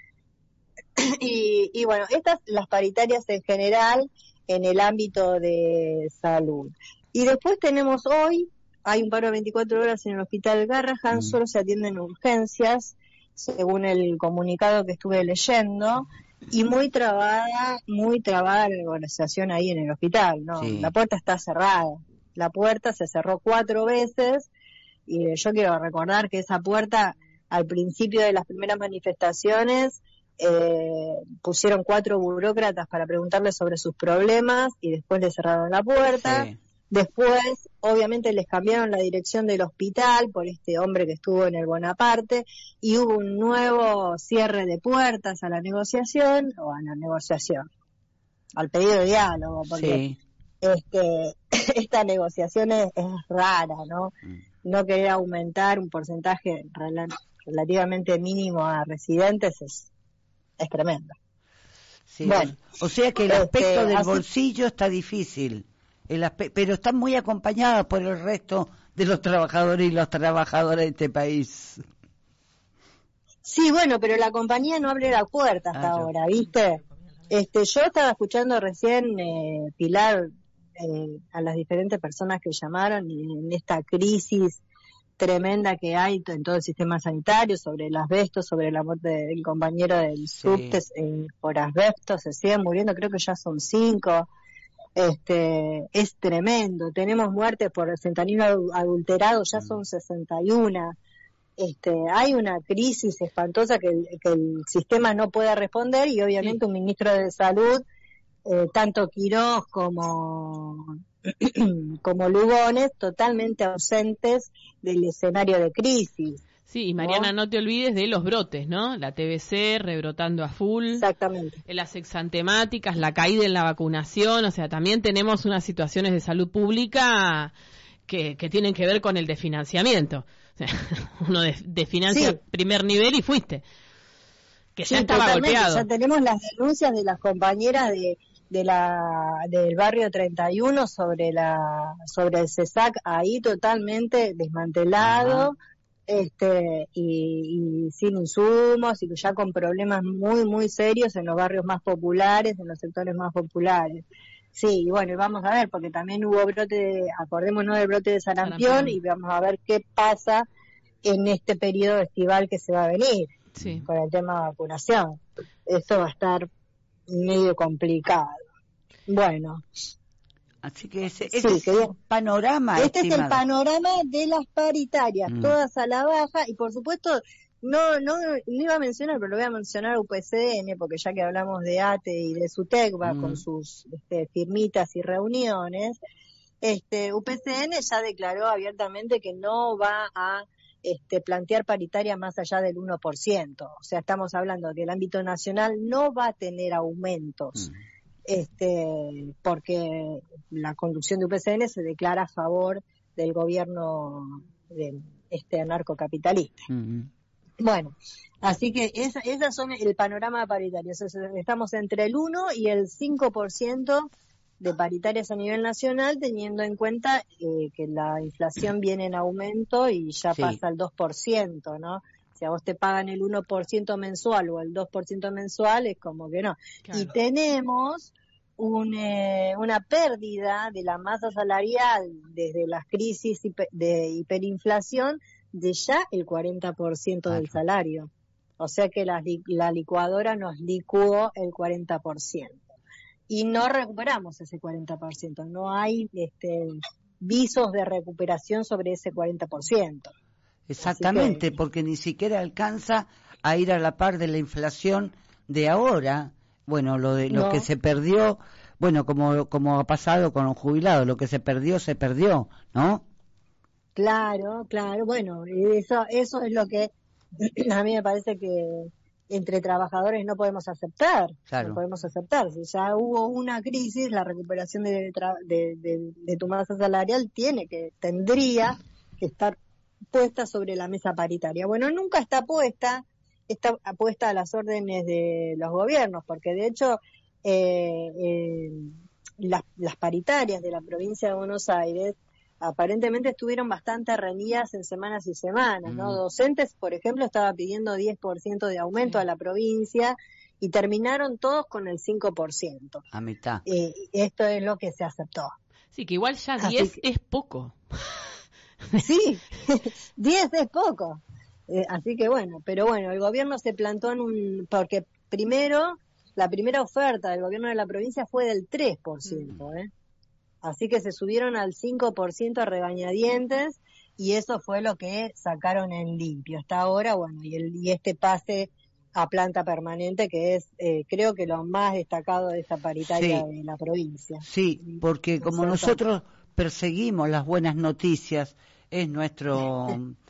Y bueno, estas las paritarias en general en el ámbito de salud. Y después tenemos hoy, hay un paro de 24 horas en el Hospital Garrahan, solo se atienden urgencias, según el comunicado que estuve leyendo, y muy trabada la negociación ahí en el hospital, ¿no? Sí. La puerta está cerrada, la puerta se cerró 4 veces, y yo quiero recordar que esa puerta, al principio de las primeras manifestaciones, pusieron 4 burócratas para preguntarles sobre sus problemas, y después les cerraron la puerta. Sí. Después, obviamente, les cambiaron la dirección del hospital por este hombre que estuvo en el Bonaparte, y hubo un nuevo cierre de puertas a la negociación, al pedido de diálogo, porque esta negociación es rara, ¿no? No querer aumentar un porcentaje relativamente mínimo a residentes es tremendo. Sí, bueno, o sea que el aspecto del bolsillo está difícil. Pero están muy acompañadas por el resto de los trabajadores y las trabajadoras de este país. Sí, bueno, pero la compañía no abre la puerta hasta ahora, ¿viste? Yo estaba escuchando recién, Pilar, a las diferentes personas que llamaron en esta crisis tremenda que hay en todo el sistema sanitario, sobre el asbesto, sobre la muerte del compañero del subte por asbesto, se siguen muriendo, creo que ya son 5. Es tremendo. Tenemos muertes por el fentanilo adulterado, ya son 61. Hay una crisis espantosa que el sistema no puede responder, y obviamente un ministro de salud, tanto Quirós como Lugones, totalmente ausentes del escenario de crisis. Sí, y Mariana, no te olvides de los brotes, ¿no? La TBC rebrotando a full. Exactamente. Las exantemáticas, la caída en la vacunación, o sea, también tenemos unas situaciones de salud pública que tienen que ver con el desfinanciamiento. O sea, uno desfinancia primer nivel y fuiste. Que ya estaba golpeado. Ya tenemos las denuncias de las compañeras del barrio 31 sobre el CESAC ahí totalmente desmantelado. Y sin insumos, y ya con problemas muy muy serios en los barrios más populares, en los sectores más populares. Sí, y bueno, y vamos a ver, porque también hubo acordémonos del brote de sarampión, y vamos a ver qué pasa en este periodo estival que se va a venir con el tema de vacunación. Eso va a estar medio complicado. Bueno, así que ese es el panorama. Este es el panorama de las paritarias, todas a la baja, y por supuesto, no iba a mencionar, pero lo voy a mencionar UPCN, porque ya que hablamos de ATE y de SUTEC, va con sus firmitas y reuniones, UPCN ya declaró abiertamente que no va a plantear paritaria más allá del 1%. O sea, estamos hablando de que el ámbito nacional no va a tener aumentos. Porque la conducción de UPCN se declara a favor del gobierno de anarcocapitalista. Bueno, así que esas son el panorama paritario. O sea, estamos entre el 1 y el 5% de paritarias a nivel nacional, teniendo en cuenta que la inflación viene en aumento y ya pasa al 2%, ¿no? Si a vos te pagan el 1% mensual o el 2% mensual, es como que no. Claro. Y tenemos una pérdida de la masa salarial desde las crisis de hiperinflación de ya el 40% del salario. O sea que la licuadora nos licuó el 40%. Y no recuperamos ese 40%. No hay visos de recuperación sobre ese 40%. Exactamente, porque ni siquiera alcanza a ir a la par de la inflación de ahora. Bueno, lo que se perdió, bueno, como ha pasado con los jubilados, lo que se perdió, ¿no? Claro, bueno, eso es lo que a mí me parece que entre trabajadores no podemos aceptar. Claro. No podemos aceptar. Si ya hubo una crisis, la recuperación de tu masa salarial tendría que estar puesta sobre la mesa paritaria. Bueno, nunca está puesta a las órdenes de los gobiernos, porque de hecho las paritarias de la provincia de Buenos Aires aparentemente estuvieron bastante reñidas en semanas y semanas, ¿no? Docentes, por ejemplo, estaba pidiendo 10% de aumento a la provincia y terminaron todos con el 5%. A mitad. Esto es lo que se aceptó. Sí, que igual ya 10 es poco. Sí, 10 es poco. Así que bueno, pero bueno, el gobierno se plantó porque primero, la primera oferta del gobierno de la provincia fue del 3%, Así que se subieron al 5% a regañadientes y eso fue lo que sacaron en limpio. Hasta ahora, bueno, y este pase a planta permanente que es, creo que lo más destacado de esta paritaria de la provincia. Sí, porque como nosotros perseguimos las buenas noticias, es nuestro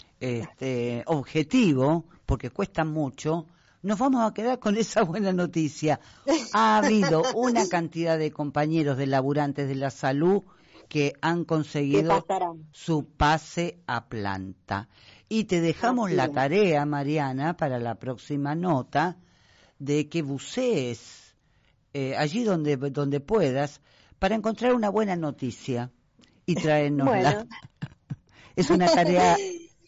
objetivo, porque cuesta mucho, nos vamos a quedar con esa buena noticia. Ha habido una cantidad de compañeros de laburantes de la salud que han conseguido su pase a planta. Y te dejamos la tarea, Mariana, para la próxima nota, de que bucees allí donde puedas para encontrar una buena noticia y traernosla. Bueno. Es una tarea...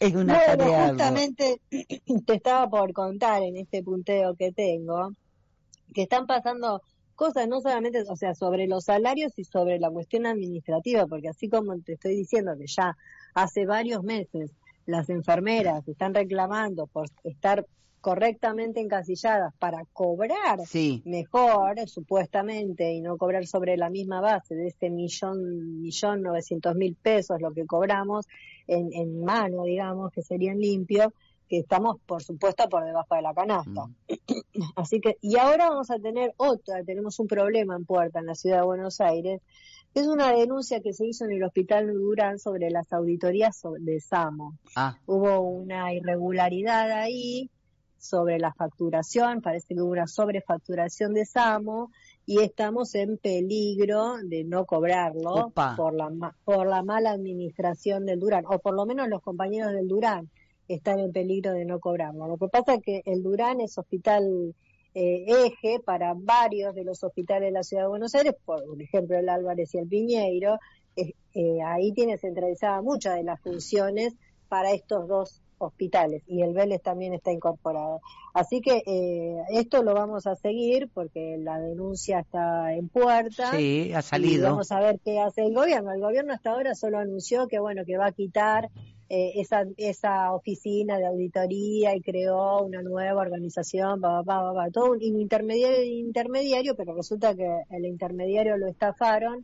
Justamente te estaba por contar en este punteo que tengo, que están pasando cosas no solamente, o sea, sobre los salarios y sobre la cuestión administrativa, porque así como te estoy diciendo que ya hace varios meses las enfermeras están reclamando por estar correctamente encasilladas para cobrar mejor, supuestamente, y no cobrar sobre la misma base de este 1.900.000 pesos, lo que cobramos en mano, digamos, que serían limpios, que estamos, por supuesto, por debajo de la canasta. Así que, y ahora vamos a tener tenemos un problema en puerta en la ciudad de Buenos Aires, es una denuncia que se hizo en el Hospital Durán sobre las auditorías de SAMO. Hubo una irregularidad ahí sobre la facturación, parece que hubo una sobrefacturación de SAMO y estamos en peligro de no cobrarlo por la mala administración del Durán, o por lo menos los compañeros del Durán están en peligro de no cobrarlo. Lo que pasa es que el Durán es hospital eje para varios de los hospitales de la Ciudad de Buenos Aires, por ejemplo el Álvarez y el Piñeiro, ahí tiene centralizada muchas de las funciones para estos dos hospitales y el Vélez también está incorporado. Así que esto lo vamos a seguir porque la denuncia está en puerta. Sí, ha salido. Y vamos a ver qué hace el gobierno. El gobierno hasta ahora solo anunció que bueno, que va a quitar esa oficina de auditoría y creó una nueva organización, todo un intermediario, pero resulta que el intermediario lo estafaron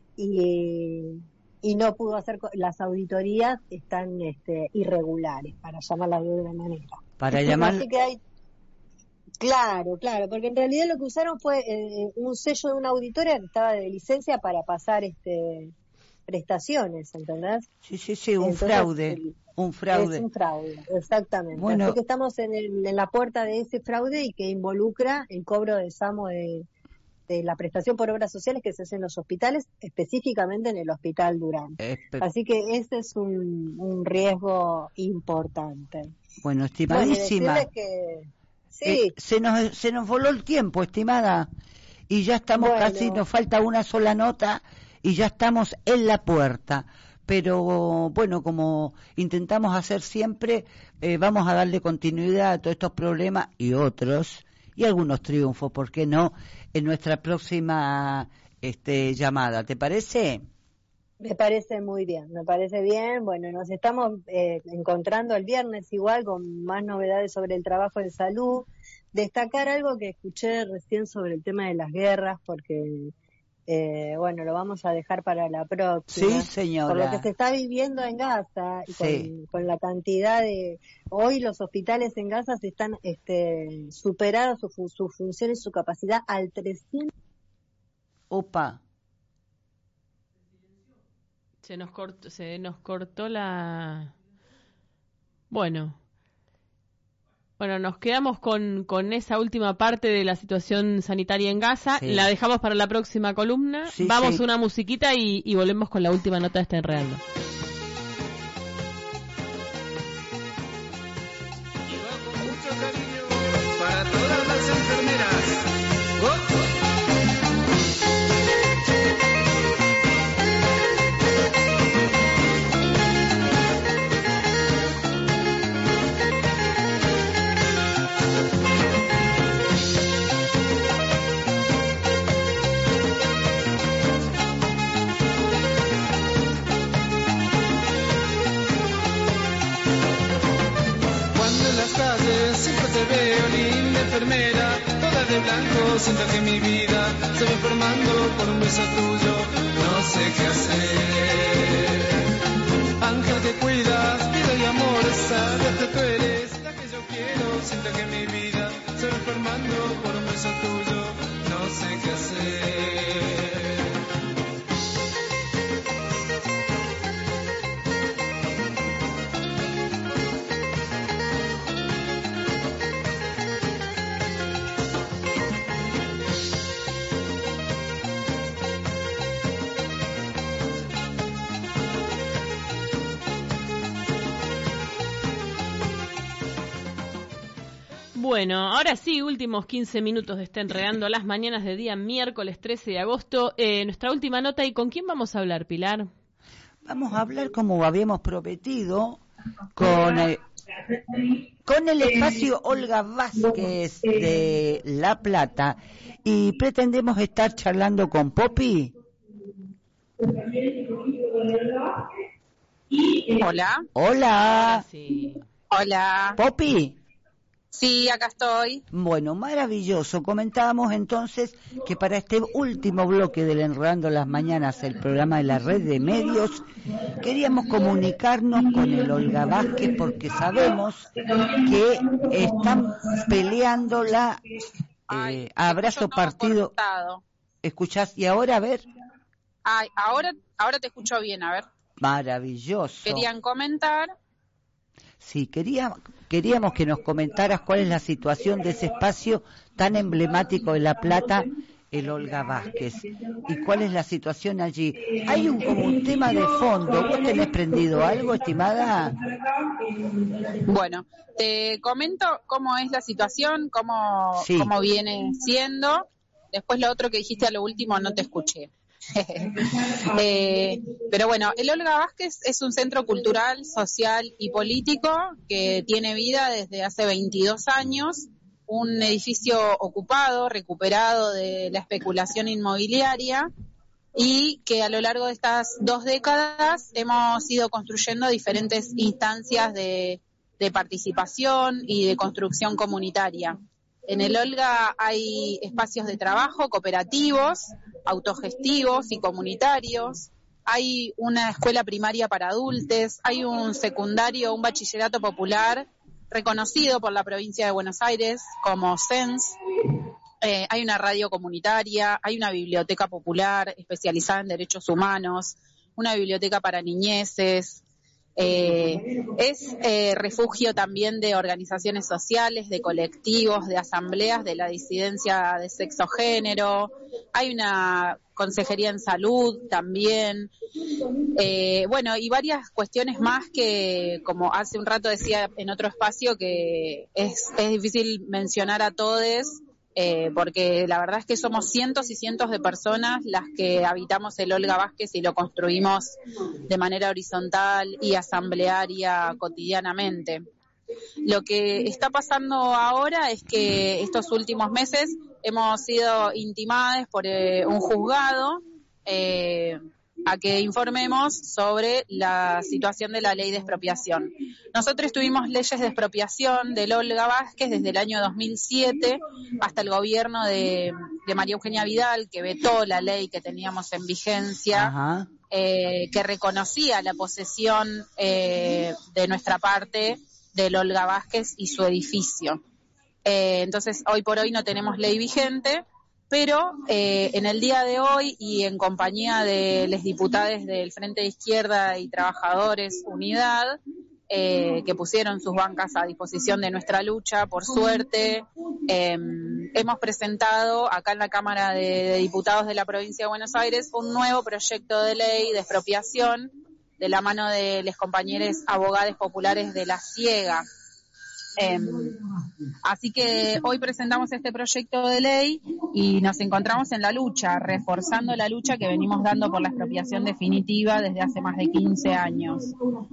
y no pudo hacer, las auditorías están irregulares, para llamarlas de una manera. Así que hay, claro, porque en realidad lo que usaron fue un sello de una auditoría que estaba de licencia para pasar prestaciones, ¿entendés? Sí, un fraude. Es un fraude, exactamente. Bueno, así que estamos en la puerta de ese fraude y que involucra el cobro de SAMO de la prestación por obras sociales que se hace en los hospitales, específicamente en el Hospital Durán. Así que ese es un riesgo importante. Bueno, estimadísima, sí. se nos voló el tiempo, estimada, y ya estamos casi, nos falta una sola nota y ya estamos en la puerta. Pero bueno, como intentamos hacer siempre, vamos a darle continuidad a todos estos problemas y otros, y algunos triunfos, ¿por qué no?, en nuestra próxima llamada. ¿Te parece? Me parece muy bien, me parece bien. Bueno, nos estamos encontrando el viernes igual con más novedades sobre el trabajo en salud. Destacar algo que escuché recién sobre el tema de las guerras, porque bueno, lo vamos a dejar para la próxima. Sí, señora. Por lo que se está viviendo en Gaza y con la cantidad de... Hoy los hospitales en Gaza se están superados su función y su capacidad al 300%. Opa. Se nos cortó la... Bueno, Bueno, nos quedamos con esa última parte de la situación sanitaria en Gaza. Sí. La dejamos para la próxima columna. Sí, Vamos sí. una musiquita y volvemos con la última nota de Está Enredando. Para todas las enfermeras. Cuando en las calles siempre te veo linda enfermera, toda de blanco, siento que mi vida se va enfermando por un beso tuyo, no sé qué hacer. Ángel que cuidas, vida y amor, sabes que tú eres la que yo quiero, siento que mi vida se va enfermando por un beso tuyo, no sé qué hacer. Bueno, ahora sí, últimos 15 minutos de Está Enredando las mañanas de día miércoles 13 de agosto. Nuestra última nota, ¿y con quién vamos a hablar, Pilar? Vamos a hablar, como habíamos prometido, con el espacio Olga Vázquez de La Plata, y pretendemos estar charlando con Poppy. Hola. Hola. Hola. Poppy. Sí, acá estoy. Bueno, maravilloso. Comentábamos entonces que para este último bloque del Enredando las Mañanas, el programa de la red de medios, queríamos comunicarnos con el Olga Vázquez porque sabemos que están peleando la abrazo partido. Cortado. ¿Escuchás? Y ahora, a ver. Ay, ahora te escucho bien, a ver. Maravilloso. Querían comentar. Sí, queríamos que nos comentaras cuál es la situación de ese espacio tan emblemático de La Plata, el Olga Vázquez, y cuál es la situación allí. Hay como un tema de fondo. ¿Vos tenés prendido algo, estimada? Bueno, te comento cómo es la situación, cómo viene siendo. Después lo otro que dijiste a lo último no te escuché. Pero bueno, el Olga Vázquez es un centro cultural, social y político que tiene vida desde hace 22 años, un edificio ocupado, recuperado de la especulación inmobiliaria, y que a lo largo de estas 2 décadas hemos ido construyendo diferentes instancias de participación y de construcción comunitaria. En el Olga hay espacios de trabajo cooperativos, autogestivos y comunitarios, hay una escuela primaria para adultos, hay un secundario, un bachillerato popular reconocido por la provincia de Buenos Aires como CENS, hay una radio comunitaria, hay una biblioteca popular especializada en derechos humanos, una biblioteca para niñeces. Es refugio también de organizaciones sociales, de colectivos, de asambleas de la disidencia de sexo-género, hay una consejería en salud también, bueno, y varias cuestiones más que, como hace un rato decía en otro espacio, que es difícil mencionar a todos, porque la verdad es que somos cientos y cientos de personas las que habitamos el Olga Vázquez y lo construimos de manera horizontal y asamblearia cotidianamente. Lo que está pasando ahora es que estos últimos meses hemos sido intimados por un juzgado a que informemos sobre la situación de la ley de expropiación. Nosotros tuvimos leyes de expropiación del Olga Vázquez desde el año 2007 hasta el gobierno de María Eugenia Vidal, que vetó la ley que teníamos en vigencia, que reconocía la posesión de nuestra parte del Olga Vázquez y su edificio. Entonces, hoy por hoy no tenemos ley vigente, pero en el día de hoy y en compañía de los diputados del Frente de Izquierda y Trabajadores Unidad, que pusieron sus bancas a disposición de nuestra lucha, por suerte. Hemos presentado acá en la Cámara de Diputados de la Provincia de Buenos Aires un nuevo proyecto de ley de expropiación de la mano de los compañeros abogados populares de La Ciega. Así que hoy presentamos este proyecto de ley y nos encontramos en la lucha, reforzando la lucha que venimos dando por la expropiación definitiva desde hace más de 15 años.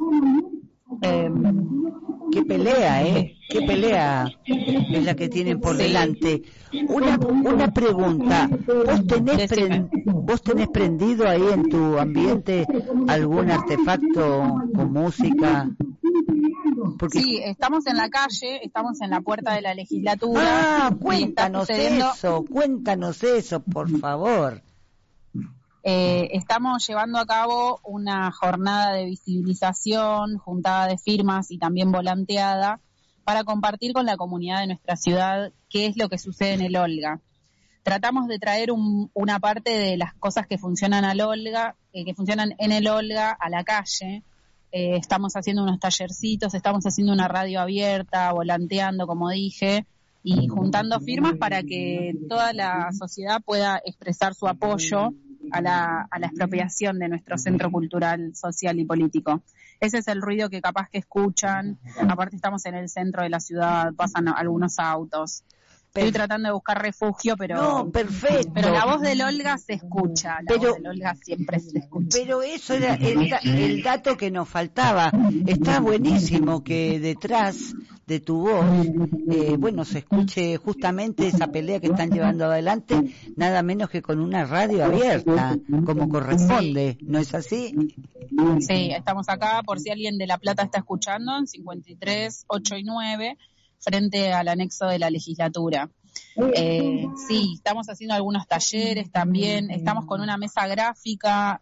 Qué pelea, qué pelea es la que tienen por delante. Una pregunta, ¿vos tenés prendido ahí en tu ambiente algún artefacto con música? Porque... Sí, estamos en la calle, estamos en la puerta de la legislatura. Cuéntanos eso, por favor. Estamos llevando a cabo una jornada de visibilización, juntada de firmas y también volanteada para compartir con la comunidad de nuestra ciudad qué es lo que sucede en el Olga. Tratamos de traer una parte de las cosas que funcionan que funcionan en el Olga a la calle. Estamos haciendo unos tallercitos, estamos haciendo una radio abierta, volanteando, como dije, y juntando firmas para que toda la sociedad pueda expresar su apoyo a la expropiación de nuestro centro cultural, social y político. Ese es el ruido que capaz que escuchan. Aparte estamos en el centro de la ciudad, pasan algunos autos. Estoy tratando de buscar refugio, pero no, perfecto. Pero la voz del Olga se escucha, voz del Olga siempre se escucha. Pero eso era el dato que nos faltaba. Está buenísimo que detrás de tu voz, se escuche justamente esa pelea que están llevando adelante, nada menos que con una radio abierta, como corresponde, ¿no es así? Sí, estamos acá, por si alguien de La Plata está escuchando, en 53, 8 y 9, frente al anexo de la legislatura. Sí, estamos haciendo algunos talleres también, estamos con una mesa gráfica,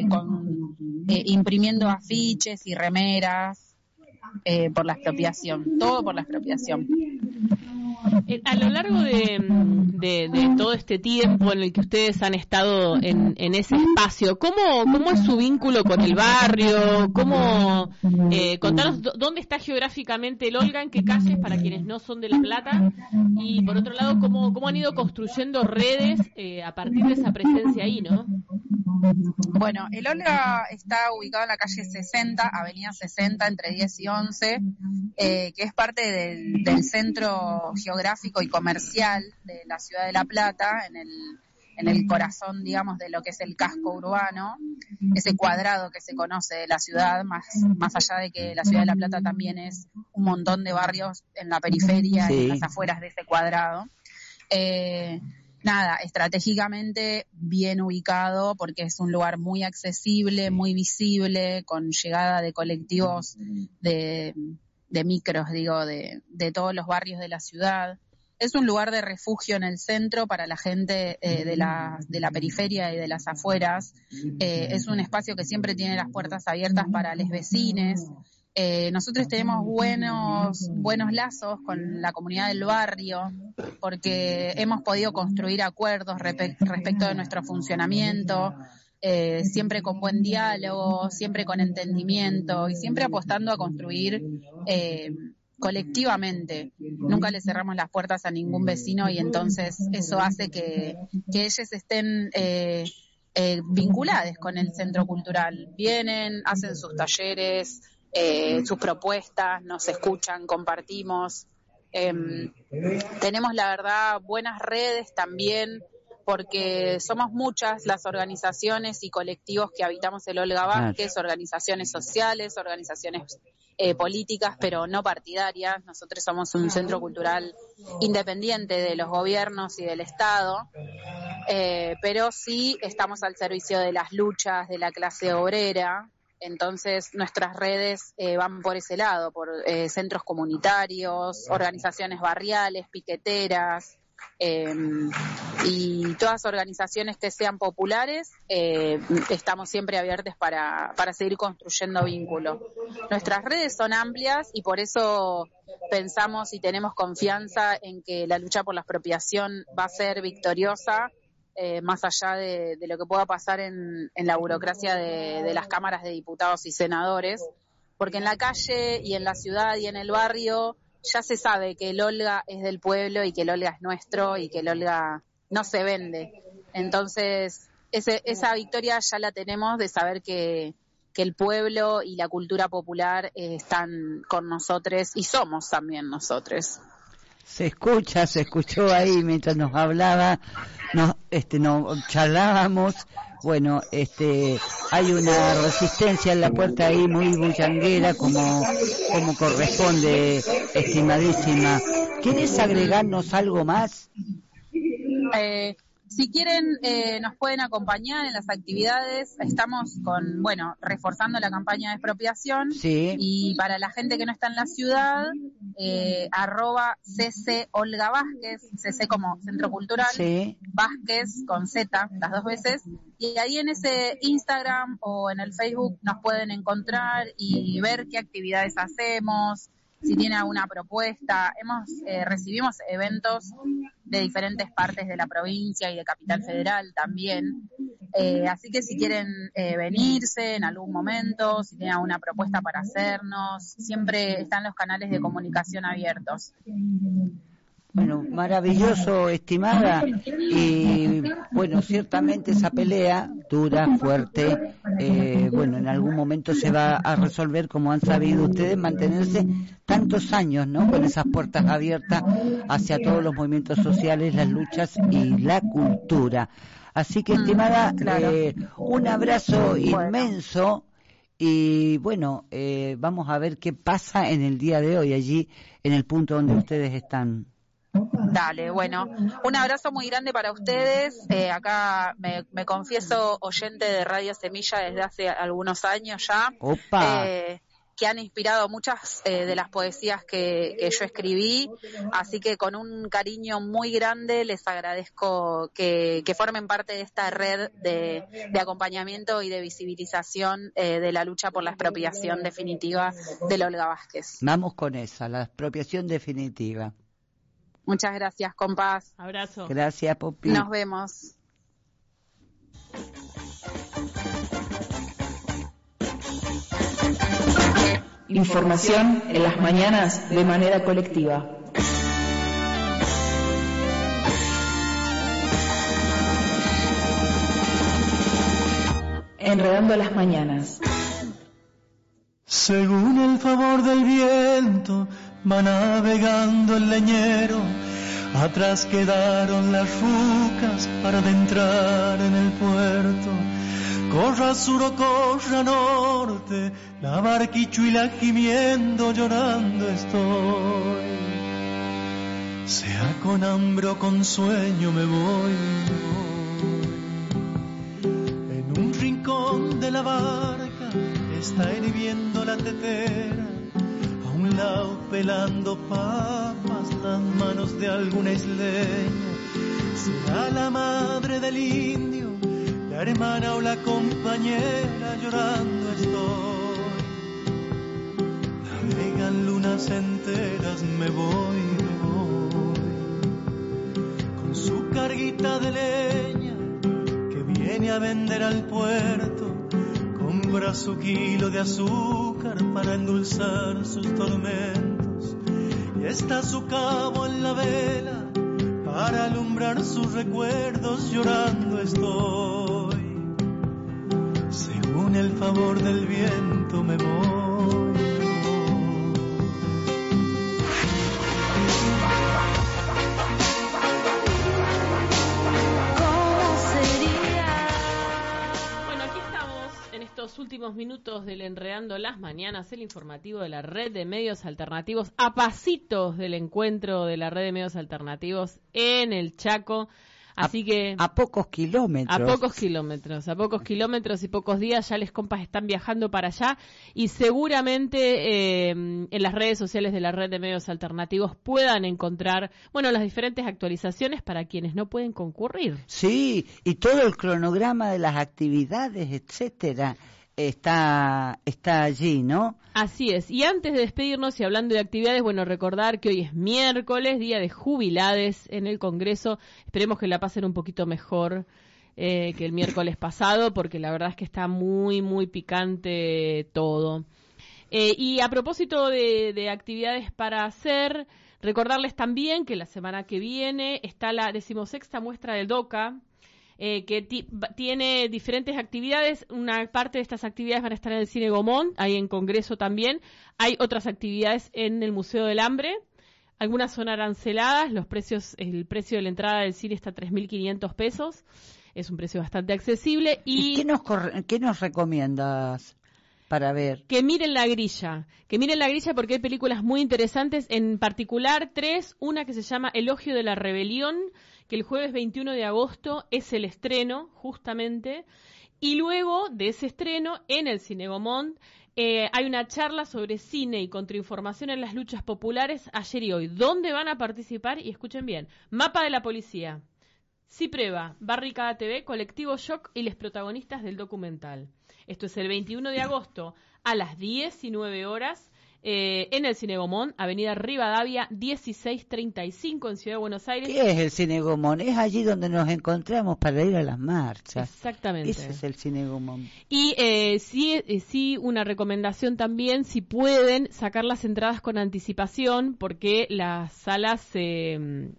imprimiendo afiches y remeras por la expropiación, todo por la expropiación. A lo largo de todo este tiempo en el que ustedes han estado en ese espacio, ¿cómo es su vínculo con el barrio? Contanos dónde está geográficamente el Olga, en qué calles, para quienes no son de La Plata, y por otro lado, cómo han ido construyendo redes a partir de esa presencia ahí, ¿no? Bueno, el Olga está ubicado en la calle 60, avenida 60, entre 10 y 11, que es parte del centro geográfico y comercial de la ciudad de La Plata, en el corazón, digamos, de lo que es el casco urbano, ese cuadrado que se conoce de la ciudad, más allá de que la ciudad de La Plata también es un montón de barrios en la periferia, sí, y en las afueras de ese cuadrado. Estratégicamente bien ubicado porque es un lugar muy accesible, muy visible, con llegada de colectivos de micros, de todos los barrios de la ciudad. Es un lugar de refugio en el centro para la gente de la periferia y de las afueras. Es un espacio que siempre tiene las puertas abiertas para los vecinos. Nosotros tenemos buenos lazos con la comunidad del barrio porque hemos podido construir acuerdos respecto de nuestro funcionamiento, siempre con buen diálogo, siempre con entendimiento y siempre apostando a construir colectivamente. Nunca le cerramos las puertas a ningún vecino y entonces eso hace que ellos estén vinculados con el centro cultural. Vienen, hacen sus talleres, sus propuestas, nos escuchan, compartimos. Tenemos, la verdad, buenas redes también, porque somos muchas las organizaciones y colectivos que habitamos el Olga Vázquez, organizaciones sociales, organizaciones políticas, pero no partidarias. Nosotros somos un centro cultural independiente de los gobiernos y del Estado, pero sí estamos al servicio de las luchas de la clase obrera. Entonces nuestras redes van por ese lado, por centros comunitarios, organizaciones barriales, piqueteras, y todas organizaciones que sean populares. Estamos siempre abiertos para seguir construyendo vínculos. Nuestras redes son amplias y por eso pensamos y tenemos confianza en que la lucha por la expropiación va a ser victoriosa, más allá de lo que pueda pasar en la burocracia de las cámaras de diputados y senadores, porque en la calle y en la ciudad y en el barrio ya se sabe que el Olga es del pueblo y que el Olga es nuestro y que el Olga no se vende. Entonces, esa victoria ya la tenemos de saber que el pueblo y la cultura popular están con nosotros y somos también nosotros. Se escuchó ahí mientras nos hablaba, nos charlábamos. Bueno, hay una resistencia en la puerta ahí muy bullanguera, como corresponde, estimadísima. ¿Quieres agregarnos algo más? Si quieren, nos pueden acompañar en las actividades. Estamos reforzando la campaña de expropiación. Sí. Y para la gente que no está en la ciudad, @CC Olga Vázquez, CC como Centro Cultural, sí. Vázquez con Z, las 2 veces. Y ahí en ese Instagram o en el Facebook nos pueden encontrar y ver qué actividades hacemos, si tiene alguna propuesta. Recibimos eventos de diferentes partes de la provincia y de Capital Federal también. Así que si quieren venirse en algún momento, si tienen alguna propuesta para hacernos, siempre están los canales de comunicación abiertos. Bueno, maravilloso, estimada. Y bueno, ciertamente esa pelea dura, fuerte, en algún momento se va a resolver, como han sabido ustedes mantenerse tantos años, ¿no? Con esas puertas abiertas hacia todos los movimientos sociales, las luchas y la cultura. Así que, estimada, claro. Un abrazo inmenso. Y bueno, vamos a ver qué pasa en el día de hoy allí en el punto donde ustedes están. Dale, bueno, un abrazo muy grande para ustedes. Acá me confieso oyente de Radio Semilla desde hace algunos años ya. ¡Opa! Que han inspirado muchas de las poesías que yo escribí, así que con un cariño muy grande les agradezco que formen parte de esta red de acompañamiento y de visibilización de la lucha por la expropiación definitiva de Olga Vázquez. Vamos con esa, la expropiación definitiva. Muchas gracias, compás. Abrazo. Gracias, Popi. Nos vemos. Información en las mañanas de manera colectiva. Enredando las mañanas. Según el favor del viento va navegando el leñero, atrás quedaron las rucas para adentrar en el puerto. Corra sur o corra norte, la barquichuela gimiendo, llorando estoy. Sea con hambre o con sueño me voy. En un rincón de la barca está hirviendo la tetera, a un lado pelando papas las manos de alguna isleña. Será la madre del indio, la hermana o la compañera, llorando estoy. Navegan lunas enteras, me voy, con su carguita de leña que viene a vender al puerto. Compra su kilo de azúcar para endulzar sus tormentos, y está su cabo en la vela para alumbrar sus recuerdos, llorando estoy. Según el favor del viento me voy. Estos últimos minutos del Enredando las Mañanas, el informativo de la Red de Medios Alternativos, a pasitos del encuentro de la Red de Medios Alternativos en el Chaco. Así que a pocos kilómetros. A pocos kilómetros y pocos días ya les compas están viajando para allá, y seguramente en las redes sociales de la Red de Medios Alternativos puedan encontrar, las diferentes actualizaciones para quienes no pueden concurrir. Sí, y todo el cronograma de las actividades, etcétera, está allí, ¿no? Así es. Y antes de despedirnos y hablando de actividades, recordar que hoy es miércoles, día de jubilades en el Congreso. Esperemos que la pasen un poquito mejor que el miércoles pasado, porque la verdad es que está muy, muy picante todo. Y a propósito de actividades para hacer, recordarles también que la semana que viene está la 16ª muestra del DOCA, que tiene diferentes actividades. Una parte de estas actividades van a estar en el Cine Gomón, hay en Congreso también. Hay otras actividades en el Museo del Hambre. Algunas son aranceladas, el precio de la entrada del cine está a 3.500 pesos. Es un precio bastante accesible. ¿Y qué nos recomiendas para ver? Que miren la grilla porque hay películas muy interesantes, en particular 3, una que se llama Elogio de la Rebelión, que el jueves 21 de agosto es el estreno, justamente, y luego de ese estreno, en el Cine Gomont, hay una charla sobre cine y contrainformación en las luchas populares ayer y hoy. ¿Dónde van a participar? Y escuchen bien, Mapa de la Policía, Cipreva, Barricada TV, Colectivo Shock y los protagonistas del documental. Esto es el 21 de agosto a las 19 horas en el Cine Gomont, Avenida Rivadavia 1635 en Ciudad de Buenos Aires. ¿Qué es el Cine Gomont? Es allí donde nos encontramos para ir a las marchas. Exactamente. Ese es el Cine Gomont. Y sí, una recomendación también, si pueden, sacar las entradas con anticipación, porque las salas se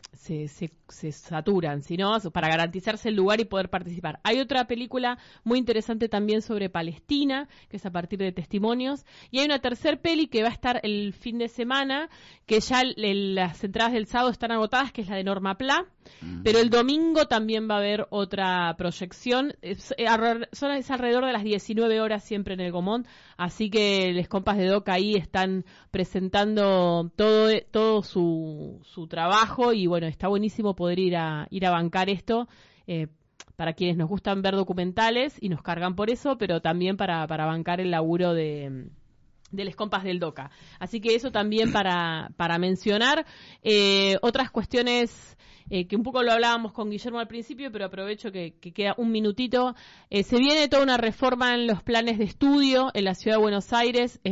saturan, ¿no? Para garantizarse el lugar y poder participar. Hay otra película muy interesante también sobre Palestina, que es a partir de testimonios, y hay una tercer peli que va a estar el fin de semana, que ya las entradas del sábado están agotadas, que es la de Norma Pla, pero el domingo también va a haber otra proyección. Es alrededor de las 19 horas siempre en el Gomont, así que los compas de DOCA ahí están presentando todo su trabajo, y bueno, está buenísimo poder ir a bancar esto, para quienes nos gustan ver documentales y nos cargan por eso, pero también para bancar el laburo de los compas del DOCA. Así que eso también para mencionar. Otras cuestiones que un poco lo hablábamos con Guillermo al principio, pero aprovecho que queda un minutito. Se viene toda una reforma en los planes de estudio en la Ciudad de Buenos Aires.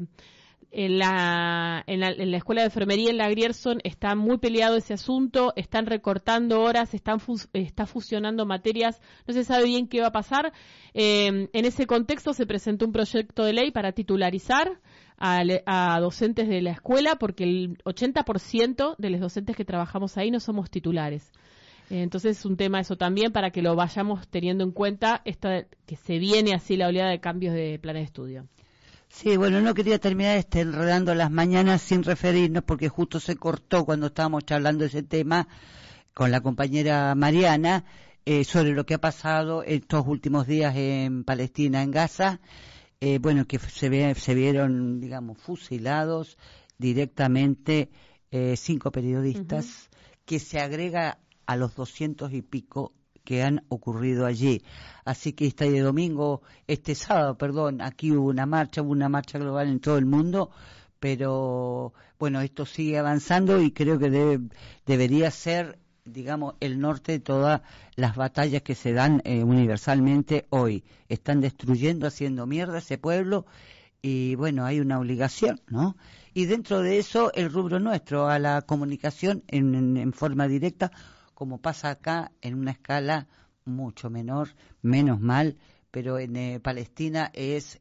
En la Escuela de Enfermería en la Grierson está muy peleado ese asunto, están recortando horas, está fusionando materias, no se sabe bien qué va a pasar. En ese contexto se presentó un proyecto de ley para titularizar a docentes de la escuela, porque el 80% de los docentes que trabajamos ahí no somos titulares. Entonces es un tema eso también, para que lo vayamos teniendo en cuenta, que se viene así la oleada de cambios de planes de estudio. Sí, bueno, no quería terminar enredando las mañanas sin referirnos, porque justo se cortó cuando estábamos charlando ese tema con la compañera Mariana, sobre lo que ha pasado estos últimos días en Palestina, en Gaza. Bueno, que se vieron, digamos, fusilados directamente 5 periodistas, que se agrega a los 200 y pico que han ocurrido allí. Así que este sábado, aquí hubo una marcha global en todo el mundo, pero bueno, esto sigue avanzando y creo que debería ser, digamos, el norte de todas las batallas que se dan universalmente hoy. Están destruyendo, haciendo mierda ese pueblo, y bueno, hay una obligación, ¿no? Y dentro de eso, el rubro nuestro, a la comunicación en forma directa, como pasa acá en una escala mucho menor, menos mal, pero en Palestina es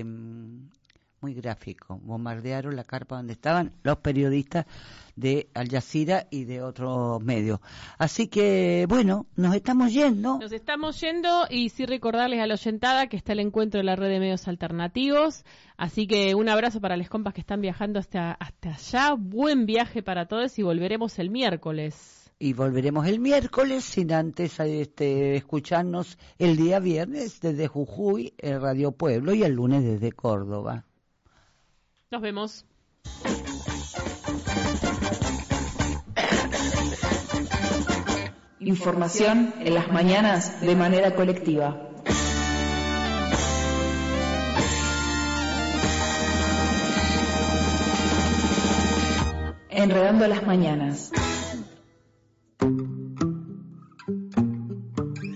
muy gráfico. Bombardearon la carpa donde estaban los periodistas de Al Jazeera y de otros medios. Así que, bueno, nos estamos yendo. Y sí recordarles a la oyentada que está el encuentro de la red de medios alternativos. Así que un abrazo para los compas que están viajando hasta allá. Buen viaje para todos y volveremos el miércoles. Y volveremos el miércoles, sin antes escucharnos el día viernes desde Jujuy, el Radio Pueblo, y el lunes desde Córdoba. Nos vemos. Información en las mañanas de manera colectiva. Enredando las mañanas.